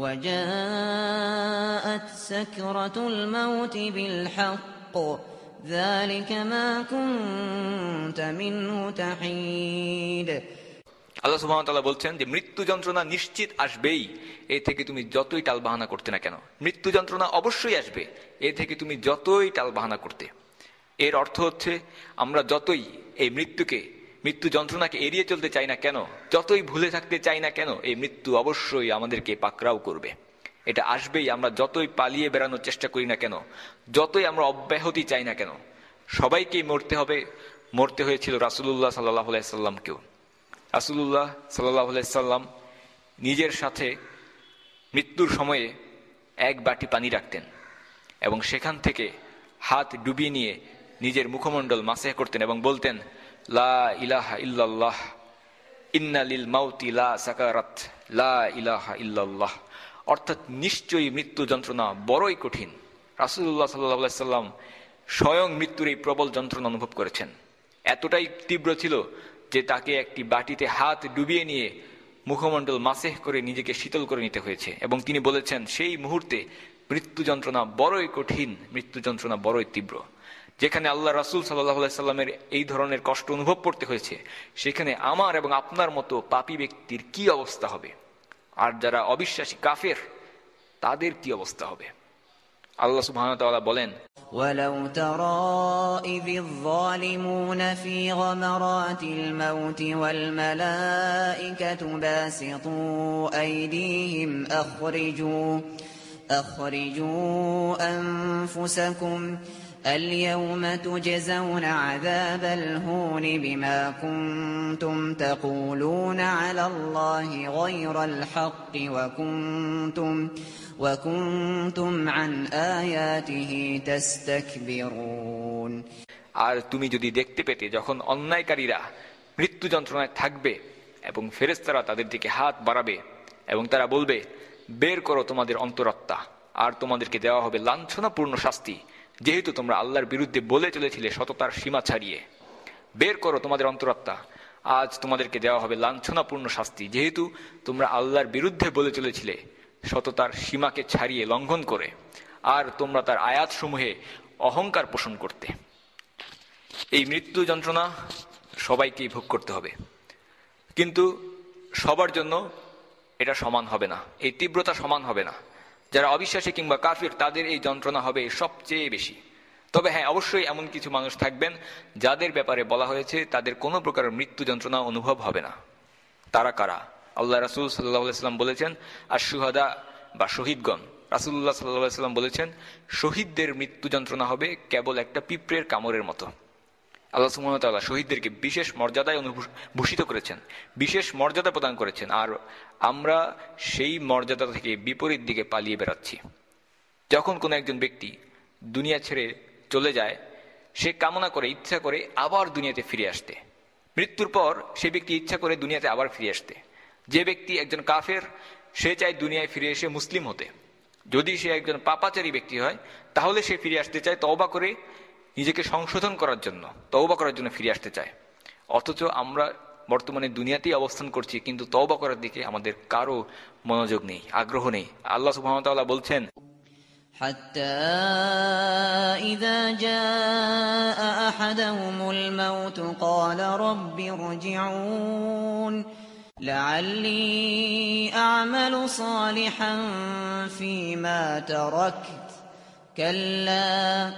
ওয়াজাআত সাকরাতুল মাউত বিল হক যালিকা মা কুনতা মিনহু তাহিদ। আল্লাহ সুবহানাহু ওয়া তাআলা বলছেন যে মৃত্যু যন্ত্রণা নিশ্চিত আসবেই, এ থেকে তুমি যতই টালবাহানা করতে না কেন। মৃত্যু যন্ত্রণা অবশ্যই আসবে, এ থেকে তুমি যতই টালবাহানা করতে। এর অর্থ হচ্ছে আমরা যতই এই মৃত্যু যন্ত্রণাকে এড়িয়ে চলতে চাই না কেন, যতই ভুলে থাকতে চাই না কেন, এই মৃত্যু অবশ্যই আমাদেরকে পাকড়াও করবে। এটা আসবেই, আমরা যতই পালিয়ে বেড়ানোর চেষ্টা করি না কেন, যতই আমরা অব্যাহতি চাই না কেন, সবাইকেই মরতে হবে। মরতে হয়েছিল রাসূলুল্লাহ সাল্লাল্লাহু আলাইহি সাল্লামকেও। রাসূলুল্লাহ সাল্লাল্লাহু আলাইহি সাল্লাম নিজের সাথে মৃত্যুর সময়ে এক বাটি পানি রাখতেন এবং সেখান থেকে হাত ডুবিয়ে নিয়ে নিজের মুখমণ্ডল মাসেহ করতেন এবং বলতেন লা ইলাহা ইল্লাল্লাহ ইন্না লিল মাউতি লা সাকারাত লা ইলাহা ইল্লাল্লাহ। অর্থাৎ নিশ্চয়ই মৃত্যু যন্ত্রণা বড়ই কঠিন। রাসূলুল্লাহ সাল্লাল্লাহু আলাইহি সাল্লাম স্বয়ং মৃত্যুর এই প্রবল যন্ত্রণা অনুভব করেছেন। এতটাই তীব্র ছিল যে তাকে একটি বাটিতে হাত ডুবিয়ে নিয়ে মুখমণ্ডল মাসেহ করে নিজেকে শীতল করে নিতে হয়েছে। এবং তিনি বলেছেন সেই মুহূর্তে মৃত্যু যন্ত্রণা বড়ই কঠিন, মৃত্যু যন্ত্রণা বড়ই তীব্র। যেখানে আল্লাহ রাসূল সাল্লাল্লাহু আলাইহি সাল্লামের এই ধরনের কষ্ট অনুভব করতে হয়েছে, সেখানে আমার এবং আপনার মতো পাপী ব্যক্তির কি অবস্থা হবে, আর যারা অবিশ্বাসী কাফের তাদের কি অবস্থা হবে। আল্লাহ সুবহানাহু ওয়া তাআলা বলেন ওয়ালাউ তারা ইযিয যালিমুনা ফী গামারাতিল মাউতি ওয়াল মালাইকাতু বাসিতু আইদিহিম আখরিজু আনফুসাকুম اليوم تجزون عذاب الهون بما كنتم تقولون على الله غير الحق وكنتم عن آياته تستكبرون। আর তুমি যদি দেখতে পেতে যখন অন্যায়কারীরা মৃত্যু যন্ত্রণায় থাকবে এবং ফেরেশতারা তাদের দিকে হাত বাড়াবে এবং তারা বলবে বের করো তোমাদের অন্তরাত্মা, আর তোমাদেরকে দেওয়া হবে লাঞ্ছনাপূর্ণ শাস্তি, যেহেতু তোমরা আল্লাহর বিরুদ্ধে বলে চলেছিলে সততার সীমা ছাড়িয়ে। বের করো তোমাদের অন্তরাত্মা, আজ তোমাদেরকে দেওয়া হবে লাঞ্ছনাপূর্ণ শাস্তি, যেহেতু তোমরা আল্লাহর বিরুদ্ধে বলে চলেছিলে সততার সীমাকে ছাড়িয়ে লঙ্ঘন করে, আর তোমরা তার আয়াতসমূহে অহংকার পোষণ করতে। এই মৃত্যু যন্ত্রণা সবাইকেই ভোগ করতে হবে, কিন্তু সবার জন্য এটা সমান হবে না, এই তীব্রতা সমান হবে না। যারা অবিশ্বাসী কিংবা কাফির তাদের এই যন্ত্রণা হবে সবচেয়ে বেশি। তবে হ্যাঁ, অবশ্যই এমন কিছু মানুষ থাকবেন যাদের ব্যাপারে বলা হয়েছে তাদের কোনো প্রকার মৃত্যু যন্ত্রণা অনুভব হবে না। তারা কারা? আল্লাহ রাসূল সাল্লাল্লাহু আলাইহি সাল্লাম বলেছেন আশ-শুহাদা বা শহীদগণ। রাসূলুল্লাহ সাল্লাল্লাহু আলাইহি সাল্লাম বলেছেন শহীদদের মৃত্যু যন্ত্রণা হবে কেবল একটা পিঁপড়ের কামড়ের মতো। আল্লাহ সুবহানাহু ওয়া তাআলা শহীদদেরকে বিশেষ মর্যাদায় ভূষিত করেছেন, বিশেষ মর্যাদা প্রদান করেছেন, আর আমরা সেই মর্যাদা থেকে বিপরীত দিকে পালিয়ে বেড়াচ্ছি। যখন কোনো একজন ব্যক্তি দুনিয়া ছেড়ে চলে যায়, সে কামনা করে, ইচ্ছা করে আবার দুনিয়াতে ফিরে আসতে। মৃত্যুর পর সেই ব্যক্তি ইচ্ছা করে দুনিয়াতে আবার ফিরে আসতে। যে ব্যক্তি একজন কাফের, সে চায় দুনিয়ায় ফিরে এসে মুসলিম হতে। যদি সে একজন পাপাচারী ব্যক্তি হয়, তাহলে সে ফিরে আসতে চায় তওবা করে, নিজেকে সংশোধন করার জন্য, তওবা করার জন্য ফিরে আসতে চায়। অথচ আমরা বর্তমানে দুনিয়াতেই অবস্থান করছি, কিন্তু তওবা করার দিকে আমাদের কারো মনোযোগ নেই, আগ্রহ নেই। আল্লাহ সুবহানাহু ওয়া তাআলা বলছেন حتى إذا جاء أحدهم الموت قال رب ارجعون لعلي أعمل صالحا فيما تركت كلا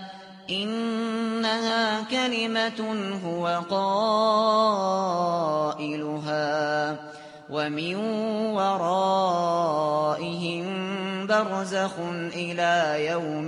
إنها كلمة هو قائلها ومن ورائهم برزخ إلى يوم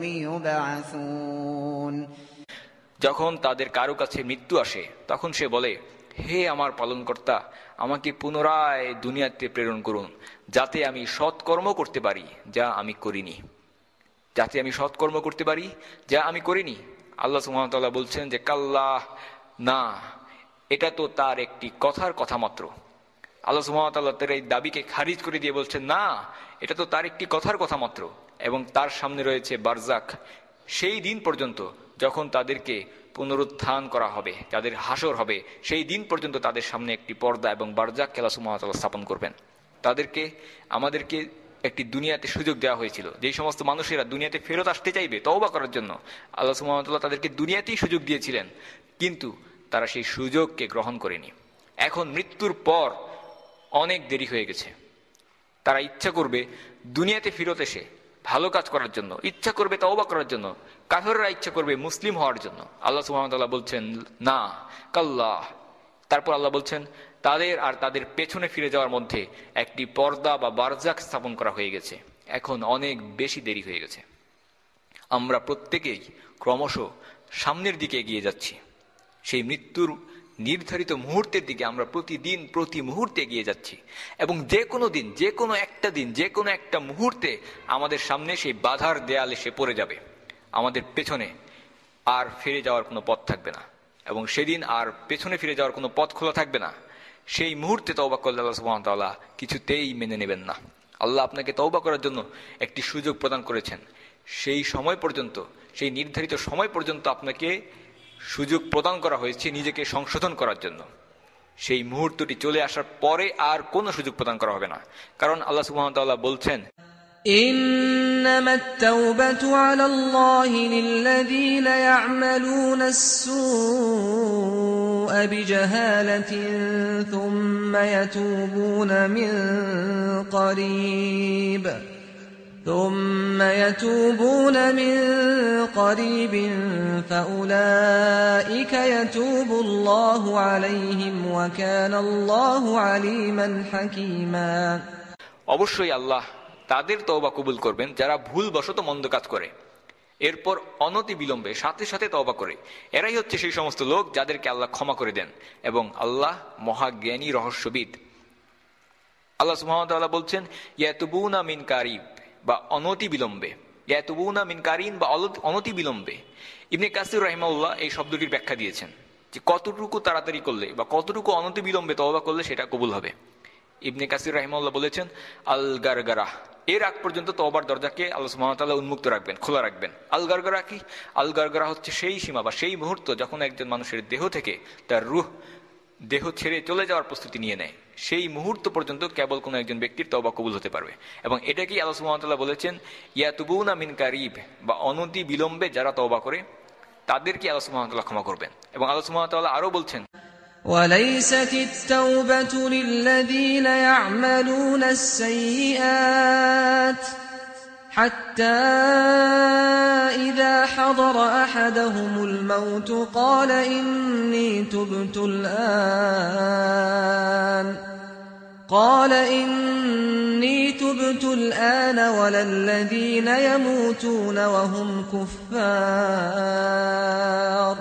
يبعثون যখন তাদের কারো কাছে মৃত্যু আসে তখন সে বলে, হে আমার পালনকর্তা, আমাকে পুনরায় দুনিয়াতে প্রেরণ করুন যাতে আমি সৎকর্ম করতে পারি যা আমি করিনি, যাতে আমি সৎকর্ম করতে পারি যা আমি করিনি। আল্লাহ সুবহানাহু ওয়া তাআলা বলছেন যে কাল্লা, না, এটা তো তার একটি কথার কথা মাত্র। আল্লাহ সুবহানাহু ওয়া তাআলা তার এই দাবিকে খারিজ করে দিয়ে বলছেন, না, এটা তো তার একটি কথার কথা মাত্র। এবং তার সামনে রয়েছে বারজাখ, সেই দিন পর্যন্ত যখন তাদেরকে পুনরুত্থান করা হবে, যাদের হাসর হবে, সেই দিন পর্যন্ত তাদের সামনে একটি পর্দা এবং বারজাখ আল্লাহ সুবহানাহু ওয়া তাআলা স্থাপন করবেন। আমাদেরকে একটি দুনিয়াতে সুযোগ দেওয়া হয়েছিল, যেই সমস্ত মানুষেরা দুনিয়াতে ফেরত আসতে চাইবে তওবা করার জন্য, আল্লাহ সুবহানাহু ওয়া তাআলা তাদেরকে দুনিয়াতেই সুযোগ দিয়েছিলেন, কিন্তু তারা সেই সুযোগকে গ্রহণ করেনি। এখন মৃত্যুর পর অনেক দেরি হয়ে গেছে। তারা ইচ্ছা করবে দুনিয়াতে ফিরত এসে ভালো কাজ করার জন্য, ইচ্ছা করবে তওবা করার জন্য, কাফেররা ইচ্ছা করবে মুসলিম হওয়ার জন্য। আল্লাহ সুবহানাহু ওয়া তাআলা বলছেন, না, কাল্লা। তারপর আল্লাহ বলছেন, তাদের আর তাদের পেছনে ফিরে যাওয়ার মধ্যে একটি পর্দা বা বারজাখ স্থাপন করা হয়ে গেছে। এখন অনেক বেশি দেরি হয়ে গেছে। আমরা প্রত্যেকেই ক্রমশ সামনের দিকে এগিয়ে যাচ্ছি। সেই মৃত্যুর নির্ধারিত মুহূর্তের দিকে আমরা প্রতিদিন প্রতি মুহূর্তে এগিয়ে যাচ্ছি। এবং যে কোনো দিন, যে কোনো একটা মুহূর্তে আমাদের সামনে সেই বাধার দেয়াল এসে পড়ে যাবে, আমাদের পেছনে আর ফিরে যাওয়ার কোনো পথ থাকবে না, এবং সেদিন আর পেছনে ফিরে যাওয়ার কোনো পথ খোলা থাকবে না। সেই মুহূর্তে তওবা করলে আল্লাহ সুবহানাহু ওয়া তাআলা কিছুতেই মেনে নেবেন না। আল্লাহ আপনাকে তওবা করার জন্য একটি সুযোগ প্রদান করেছেন। সেই সময় পর্যন্ত, সেই নির্ধারিত সময় পর্যন্ত আপনাকে সুযোগ প্রদান করা হয়েছে নিজেকে সংশোধন করার জন্য। সেই মুহূর্তটি চলে আসার পরে আর কোনো সুযোগ প্রদান করা হবে না, কারণ আল্লাহ সুবহানাহু ওয়া তাআলা বলছেন, إنما التوبة على الله للذين يعملون السوء بجهالة ثم يتوبون من قريب فأولئك يتوب الله عليهم وكان الله عليما حكيما অবশ্যই আল্লাহ তাদের তওবা কবুল করবেন যারা ভুলবশত মন্দ কাজ করে, এরপর অনতি বিলম্বে সাথে সাথে তওবা করে। এরাই হচ্ছে সেই সমস্ত লোক যাদেরকে আল্লাহ ক্ষমা করে দেন, এবং আল্লাহ মহাজ্ঞানী রহস্যবিদ। আল্লাহ সুবহানাহু ওয়া তাআলা বলছেন, ইয়াতুবুনা মিন কারিব, বা অনতি বিলম্বে, ইয়াতুবুনা মিন কারিন, বা অনতি বিলম্বে। ইবনে কাসির রাহিমাহুল্লাহ এই শব্দটির ব্যাখ্যা দিয়েছেন যে কতটুকু তাড়াতাড়ি করলে বা কতটুকু অনতি বিলম্বে তওবা করলে সেটা কবুল হবে। ইবনে কাসির রাহিমাহুল্লাহ বলেছেন, আল গারগারা, এর আগ পর্যন্ত তওবার দরজাকে আল্লাহ সুবহানাহু ওয়া তাআলা উন্মুক্ত রাখবেন, খোলা রাখবেন। আল গারগারা কি? আল গারগারা হচ্ছে সেই সীমা বা সেই মুহূর্ত যখন একজন মানুষের দেহ থেকে তার রূহ দেহ ছেড়ে চলে যাওয়ার প্রস্তুতি নিয়ে নেয়। সেই মুহূর্ত পর্যন্ত কেবল কোনো একজন ব্যক্তির তওবা কবুল হতে পারবে। এবং এটাকেই আল্লাহ সুবহানাহু ওয়া তাআলা বলেছেন, ইয়াতুবুনা মিন কারিব, বা অনতি বিলম্বে যারা তওবা করে তাদেরকে আল্লাহ সুবহানাহু ওয়া তাআলা ক্ষমা করবেন। এবং আল্লাহ সুবহানাহু ওয়া তাআলা আরো বলছেন, وليست التوبة للذين يعملون السيئات حتى إذا حضر أحدهم الموت قال إني تبت الآن ولا الذين يموتون وهم كفار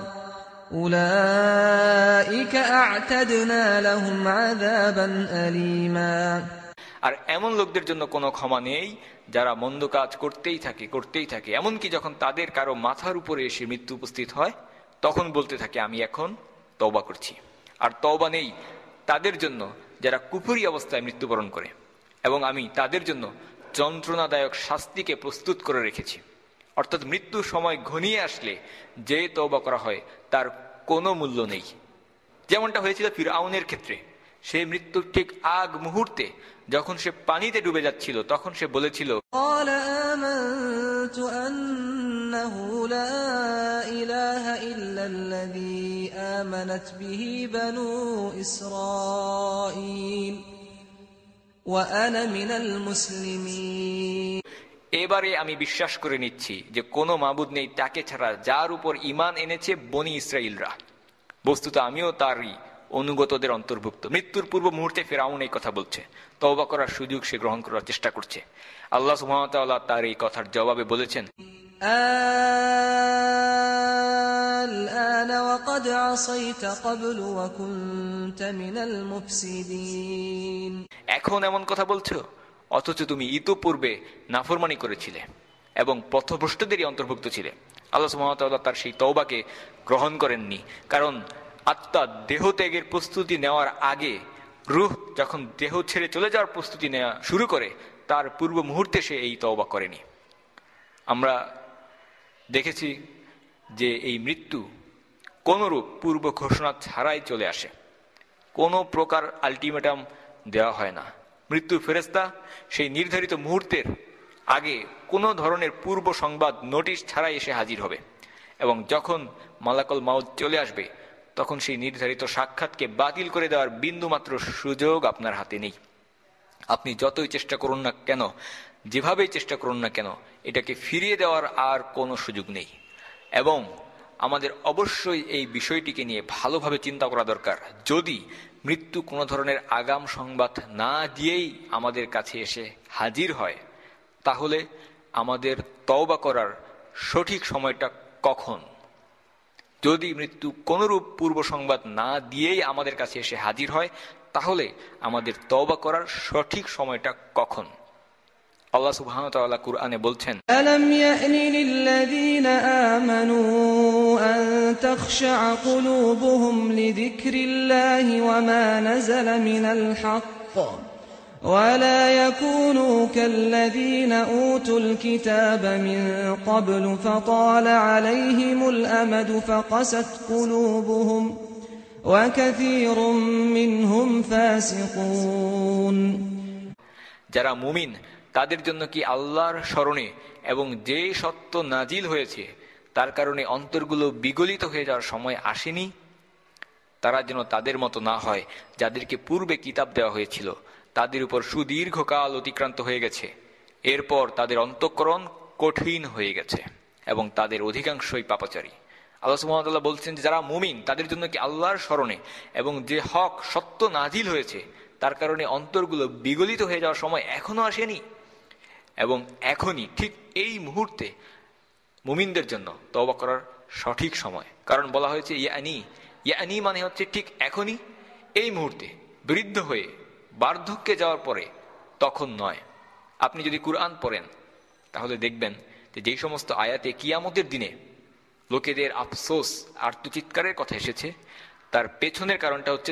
أولئك أعتدنا لهم عذابا أليما। আর এমন লোকদের জন্য কোনো ক্ষমা নেই যারা মন্দ কাজ করতেই থাকে, এমনকি যখন তাদের কারো মাথার উপরে এসে মৃত্যু উপস্থিত হয় তখন বলতে থাকে, আমি এখন তওবা করছি। আর তওবা নেই তাদের জন্য যারা কুফরি অবস্থায় মৃত্যুবরণ করে, এবং আমি তাদের জন্য যন্ত্রণাদায়ক শাস্তিকে প্রস্তুত করে রেখেছি। অর্থাৎ মৃত্যুর সময় ঘনিয়ে আসলে যে তওবা করা হয় তার কোনো মূল্য নেই। যেমনটা হয়েছিল ফিরআউনের ক্ষেত্রে, সে মৃত্যুর ঠিক আগ মুহূর্তে যখন সে পানিতে ডুবে যাচ্ছিল তখন সে বলেছিল, آمنت أنه لا إله إلا الذي آمنت به بنو إسرائيل وأنا من المسلمين এবারে আমি বিশ্বাস করে নিচ্ছি যে কোনো মাবুদ নেই তাকে ছাড়া যার উপর ঈমান এনেছে বনি ইসরাইলরা। বস্তুত আমিও তারই অনুগতদের অন্তর্ভুক্ত। মৃত্যুর পূর্ব মুহূর্তে ফিরআউন এই কথা বলছে, তওবা করার সুযোগ সে গ্রহণ করার চেষ্টা করছে। আল্লাহ সুবহানাহু ওয়া তাআলা তার এই কথার জবাবে বলেছেন, الآن وقد عصيت قبل وكنت من المفسدين এখন এমন কথা বলছো অথচ তুমি ইতোপূর্বে নাফরমানি করেছিলে এবং পথভ্রষ্টদেরই অন্তর্ভুক্ত ছিলে। আল্লাহ সুবহানাহু ওয়া তাআলা তার সেই তওবাকে গ্রহণ করেননি, কারণ আত্মা দেহ ত্যাগের প্রস্তুতি নেওয়ার আগে, রূহ যখন দেহ ছেড়ে চলে যাওয়ার প্রস্তুতি নেওয়া শুরু করে, তার পূর্ব মুহূর্তে সে এই তওবা করেনি। আমরা দেখেছি যে এই মৃত্যু কোনরূপ পূর্ব ঘোষণা ছাড়াই চলে আসে, কোনো প্রকার আলটিমেটাম দেওয়া হয় না। মৃত্যু ফেরেশতা সেই নির্ধারিত মুহূর্তের আগে কোনো ধরনের পূর্ব সংবাদ নোটিশ ছাড়াই এসে হাজির হবে, এবং যখন মালাকুল মাউত চলে আসবে তখন সেই নির্ধারিত সাক্ষাৎকে বাতিল করে দেওয়ার বিন্দুমাত্র সুযোগ আপনার হাতে নেই। আপনি যতই চেষ্টা করুন না কেন, যেভাবেই চেষ্টা করুন না কেন, এটাকে ফিরিয়ে দেওয়ার আর কোনো সুযোগ নেই। এবং আমাদের অবশ্যই এই বিষয়টিকে নিয়ে ভালোভাবে চিন্তা করা দরকার। যদি মৃত্যু কোনো ধরনের আগাম সংবাদ না দিয়েই আমাদের কাছে এসে হাজির হয়, তাহলে আমাদের তওবা করার সঠিক সময়টা কখন? যদি মৃত্যু কোনরূপ পূর্ব সংবাদ না দিয়েই আমাদের কাছে এসে হাজির হয়, তাহলে আমাদের তওবা করার সঠিক সময়টা কখন? আল্লাহ সুবহানাহু ওয়া তাআলা কুরআনে বলছেন, ألم يأن للذين آمنوا أن تخشع قلوبهم لذكر الله وما نزل من الحق ولا يكونوا كالذين أوتوا الكتاب من قبل فطال عليهم الأمد فقست قلوبهم وكثير منهم فاسقون যারা মুমিন তাদের জন্য কি আল্লাহর স্মরণে এবং যে সত্য নাজিল হয়েছে তার কারণে অন্তরগুলো বিগলিত হয়ে যাওয়ার সময় আসেনি? তারা যেন তাদের মতো না হয় যাদেরকে পূর্বে কিতাব দেওয়া হয়েছিল, তাদের উপর সুদীর্ঘকাল অতিক্রান্ত হয়ে গেছে, এরপর তাদের অন্তঃকরণ কঠিন হয়ে গেছে এবং তাদের অধিকাংশই পাপাচারী। আল্লাহ সুবহানাহু ওয়া তাআলা বলছেন যে যারা মুমিন তাদের জন্য কি আল্লাহর স্মরণে এবং যে হক সত্য নাজিল হয়েছে তার কারণে অন্তরগুলো বিগলিত হয়ে যাওয়ার সময় এখনো আসেনি? এবং এখনই, ঠিক এই মুহূর্তে মুমিনদের জন্য তওবা করার সঠিক সময়। কারণ বলা হয়েছে ইয়ানি মানে হচ্ছে ঠিক এখনই, এই মুহূর্তে, বৃদ্ধ হয়ে বার্ধক্যে যাওয়ার পরে, তখন নয়। আপনি যদি কুরআন পড়েন তাহলে দেখবেন যে যেই সমস্ত আয়াতে কিয়ামতের দিনে লোকেদের আফসোস আর্তচিৎকারের কথা এসেছে, তার পেছনের কারণটা হচ্ছে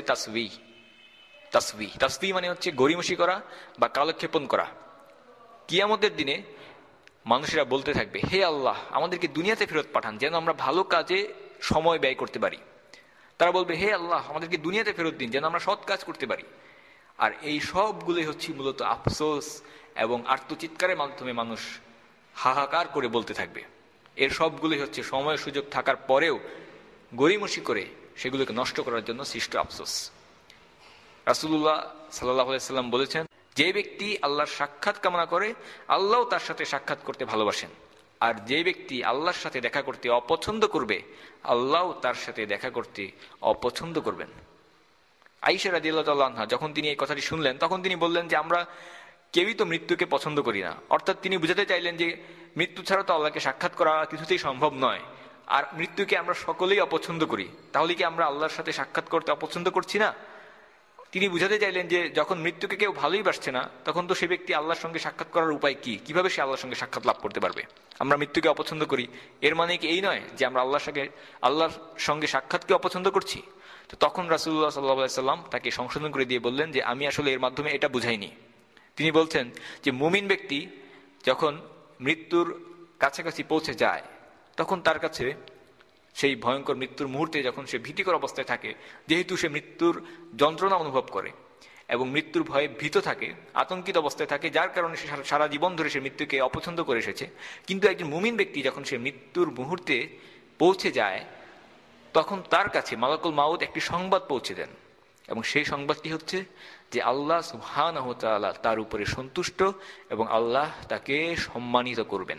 তাসবি মানে হচ্ছে গড়িমসি করা বা কালক্ষেপণ করা। কিয়ামতের দিনে মানুষেরা বলতে থাকবে, হে আল্লাহ, আমাদেরকে দুনিয়াতে ফেরত পাঠান যেন আমরা ভালো কাজে সময় ব্যয় করতে পারি। তারা বলবে, হে আল্লাহ, আমাদেরকে দুনিয়াতে ফেরত দিন যেন আমরা সৎ কাজ করতে পারি। আর এই সবগুলোই হচ্ছে মূলত আফসোস এবং আর্তচিৎকারের মাধ্যমে মানুষ হাহাকার করে বলতে থাকবে। এর সবগুলোই হচ্ছে সময় সুযোগ থাকার পরেও গড়িমসি করে সেগুলোকে নষ্ট করার জন্য সৃষ্ট আফসোস। রাসূলুল্লাহ সাল্লাল্লাহু আলাইহি সাল্লাম বলেছেন, যে ব্যক্তি আল্লাহর সাক্ষাৎ কামনা করে আল্লাহও তার সাথে সাক্ষাৎ করতে ভালোবাসেন, আর যে ব্যক্তি আল্লাহর সাথে দেখা করতে অপছন্দ করবে আল্লাহও তার সাথে দেখা করতে অপছন্দ করবেন। আয়েশা রাদিয়াল্লাহু তাআলা আনহা যখন তিনি এই কথাটি শুনলেন তখন তিনি বললেন যে আমরা কেউই তো মৃত্যুকে পছন্দ করি না। অর্থাৎ তিনি বুঝাতে চাইলেন যে মৃত্যু ছাড়া তো আল্লাহকে সাক্ষাৎ করা কিছুতেই সম্ভব নয়, আর মৃত্যুকে আমরা সকলেই অপছন্দ করি, তাহলে কি আমরা আল্লাহর সাথে সাক্ষাৎ করতে অপছন্দ করছি না? তিনি বুঝাতে চাইলেন যে যখন মৃত্যুকে কেউ ভালোই বাসছে না তখন তো সে ব্যক্তি আল্লাহর সঙ্গে সাক্ষাৎ করার উপায় কি, কিভাবে সে আল্লাহর সঙ্গে সাক্ষাৎ লাভ করতে পারবে? আমরা মৃত্যুকে অপছন্দ করি, এর মানে কি এই নয় যে আমরা আল্লাহর সঙ্গে সাক্ষাৎকে অপছন্দ করছি? তো তখন রাসূলুল্লাহ সাল্লাল্লাহু আলাইহি সাল্লাম তাকে সংশোধন করে দিয়ে বললেন যে আমি আসলে এর মাধ্যমে এটা বুঝাইনি। তিনি বলছেন যে মুমিন ব্যক্তি যখন মৃত্যুর কাছাকাছি পৌঁছে যায় তখন তার কাছে সেই ভয়ঙ্কর মৃত্যুর মুহূর্তে যখন সে ভীতিকর অবস্থায় থাকে, যেহেতু সে মৃত্যুর যন্ত্রণা অনুভব করে এবং মৃত্যুর ভয়ে ভীত থাকে, আতঙ্কিত অবস্থায় থাকে, যার কারণে সে সারা জীবন ধরে সে মৃত্যুকে অপছন্দ করে এসেছে। কিন্তু একজন মুমিন ব্যক্তি যখন সে মৃত্যুর মুহূর্তে পৌঁছে যায়, তখন তার কাছে মালাকুল মাউত একটি সংবাদ পৌঁছে দেন, এবং সেই সংবাদটি হচ্ছে যে আল্লাহ সুবহানাহু ওয়া তাআলা তার উপরে সন্তুষ্ট এবং আল্লাহ তাকে সম্মানিত করবেন।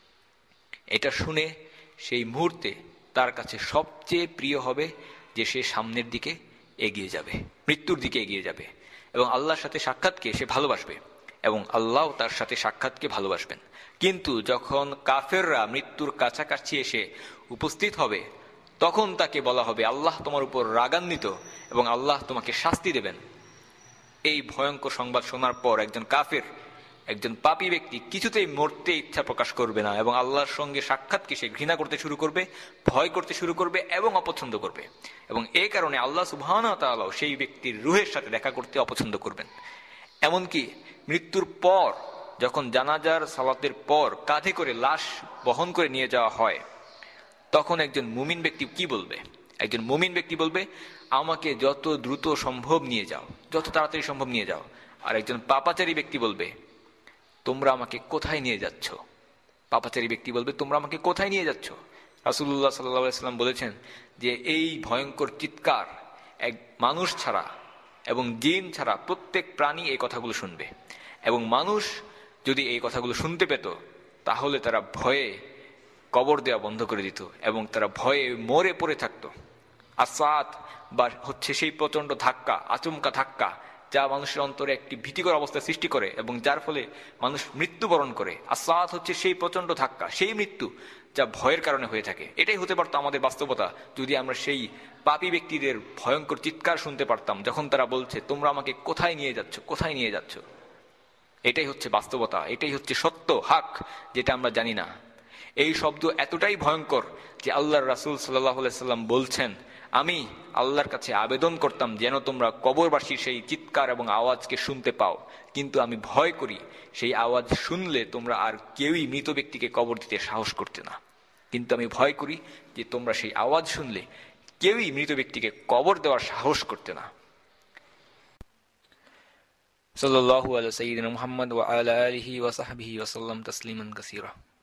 এটা শুনে সেই মুহূর্তে তার কাছে সবচেয়ে প্রিয় হবে যে সে সামনের দিকে এগিয়ে যাবে, মৃত্যুর দিকে এগিয়ে যাবে এবং আল্লাহর সাথে সাক্ষাৎকে সে ভালোবাসবে এবং আল্লাহ তার সাথে সাক্ষাৎকে ভালোবাসবেন। কিন্তু যখন কাফেররা মৃত্যুর কাছাকাছি এসে উপস্থিত হবে, তখন তাকে বলা হবে আল্লাহ তোমার উপর রাগান্বিত এবং আল্লাহ তোমাকে শাস্তি দেবেন। এই ভয়ঙ্কর সংবাদ শোনার পর একজন কাফের, একজন পাপী ব্যক্তি কিছুতেই মরতে ইচ্ছা প্রকাশ করবে না এবং আল্লাহর সঙ্গে সাক্ষাৎকে সে ঘৃণা করতে শুরু করবে, ভয় করতে শুরু করবে এবং অপছন্দ করবে। এবং এই কারণে আল্লাহ সুবহানাহু ওয়া তাআলা সেই ব্যক্তির রূহের সাথে দেখা করতে অপছন্দ করবেন। এমনকি মৃত্যুর পর যখন জানাজার সালাতের পর কাঁধে করে লাশ বহন করে নিয়ে যাওয়া হয়, তখন একজন মুমিন ব্যক্তি কি বলবে? একজন মুমিন ব্যক্তি বলবে, আমাকে যত দ্রুত সম্ভব নিয়ে যাও, যত তাড়াতাড়ি সম্ভব নিয়ে যাও। আর একজন পাপাচারী ব্যক্তি বলবে, তোমরা আমাকে কোথায় নিয়ে যাচ্ছ? পাপাচারী ব্যক্তি বলবে, তোমরা আমাকে কোথায় নিয়ে যাচ্ছ? রাসূলুল্লাহ সাল্লাল্লাহু আলাইহি ওয়াসাল্লাম বলেছেন যে এই ভয়ঙ্কর চিৎকার এক মানুষ ছাড়া এবং জিন ছাড়া প্রত্যেক প্রাণী এই কথাগুলো শুনবে, এবং মানুষ যদি এই কথাগুলো শুনতে পেত তাহলে তারা ভয়ে কবর দেওয়া বন্ধ করে দিত এবং তারা ভয়ে মরে পড়ে থাকতো। আসাত বা হচ্ছে সেই প্রচন্ড ধাক্কা, আচমকা ধাক্কা, যা মানুষের অন্তরে একটি ভীতিকর অবস্থা সৃষ্টি করে এবং যার ফলে মানুষ মৃত্যুবরণ করে। আসাত হচ্ছে সেই প্রচন্ড ধাক্কা, সেই মৃত্যু যা ভয়ের কারণে হয়ে থাকে। এটাই হতে পারতো আমাদের বাস্তবতা যদি আমরা সেই পাপী ব্যক্তিদের ভয়ঙ্কর চিৎকার শুনতে পারতাম যখন তারা বলছে, তোমরা আমাকে কোথায় নিয়ে যাচ্ছ, কোথায় নিয়ে যাচ্ছ। এটাই হচ্ছে বাস্তবতা, এটাই হচ্ছে সত্য, হক, যেটা আমরা জানি না। এই শব্দ এতটাই ভয়ঙ্কর যে আল্লাহর রাসূল সাল্লাল্লাহু আলাইহি সাল্লাম বলছেন, আমি আল্লাহর কাছে আবেদন করতাম যেন তোমরা কবরবাসীর সেই চিৎকার এবং আওয়াজকে শুনতে পাও, কিন্তু আমি ভয় করি সেই আওয়াজ শুনলে তোমরা আর কেউই মৃত ব্যক্তিকে কবর দিতে সাহস করতে না। কিন্তু আমি ভয় করি যে তোমরা সেই আওয়াজ শুনলে কেউই মৃত ব্যক্তিকে কবর দেওয়ার সাহস করতে না। সাল্লাল্লাহু আলা সাইয়্যিদিনা মুহাম্মদ ওয়া আলা আলিহি ওয়া সাহবিহি ওয়া সাল্লাম তাসলিমান কাসীরা।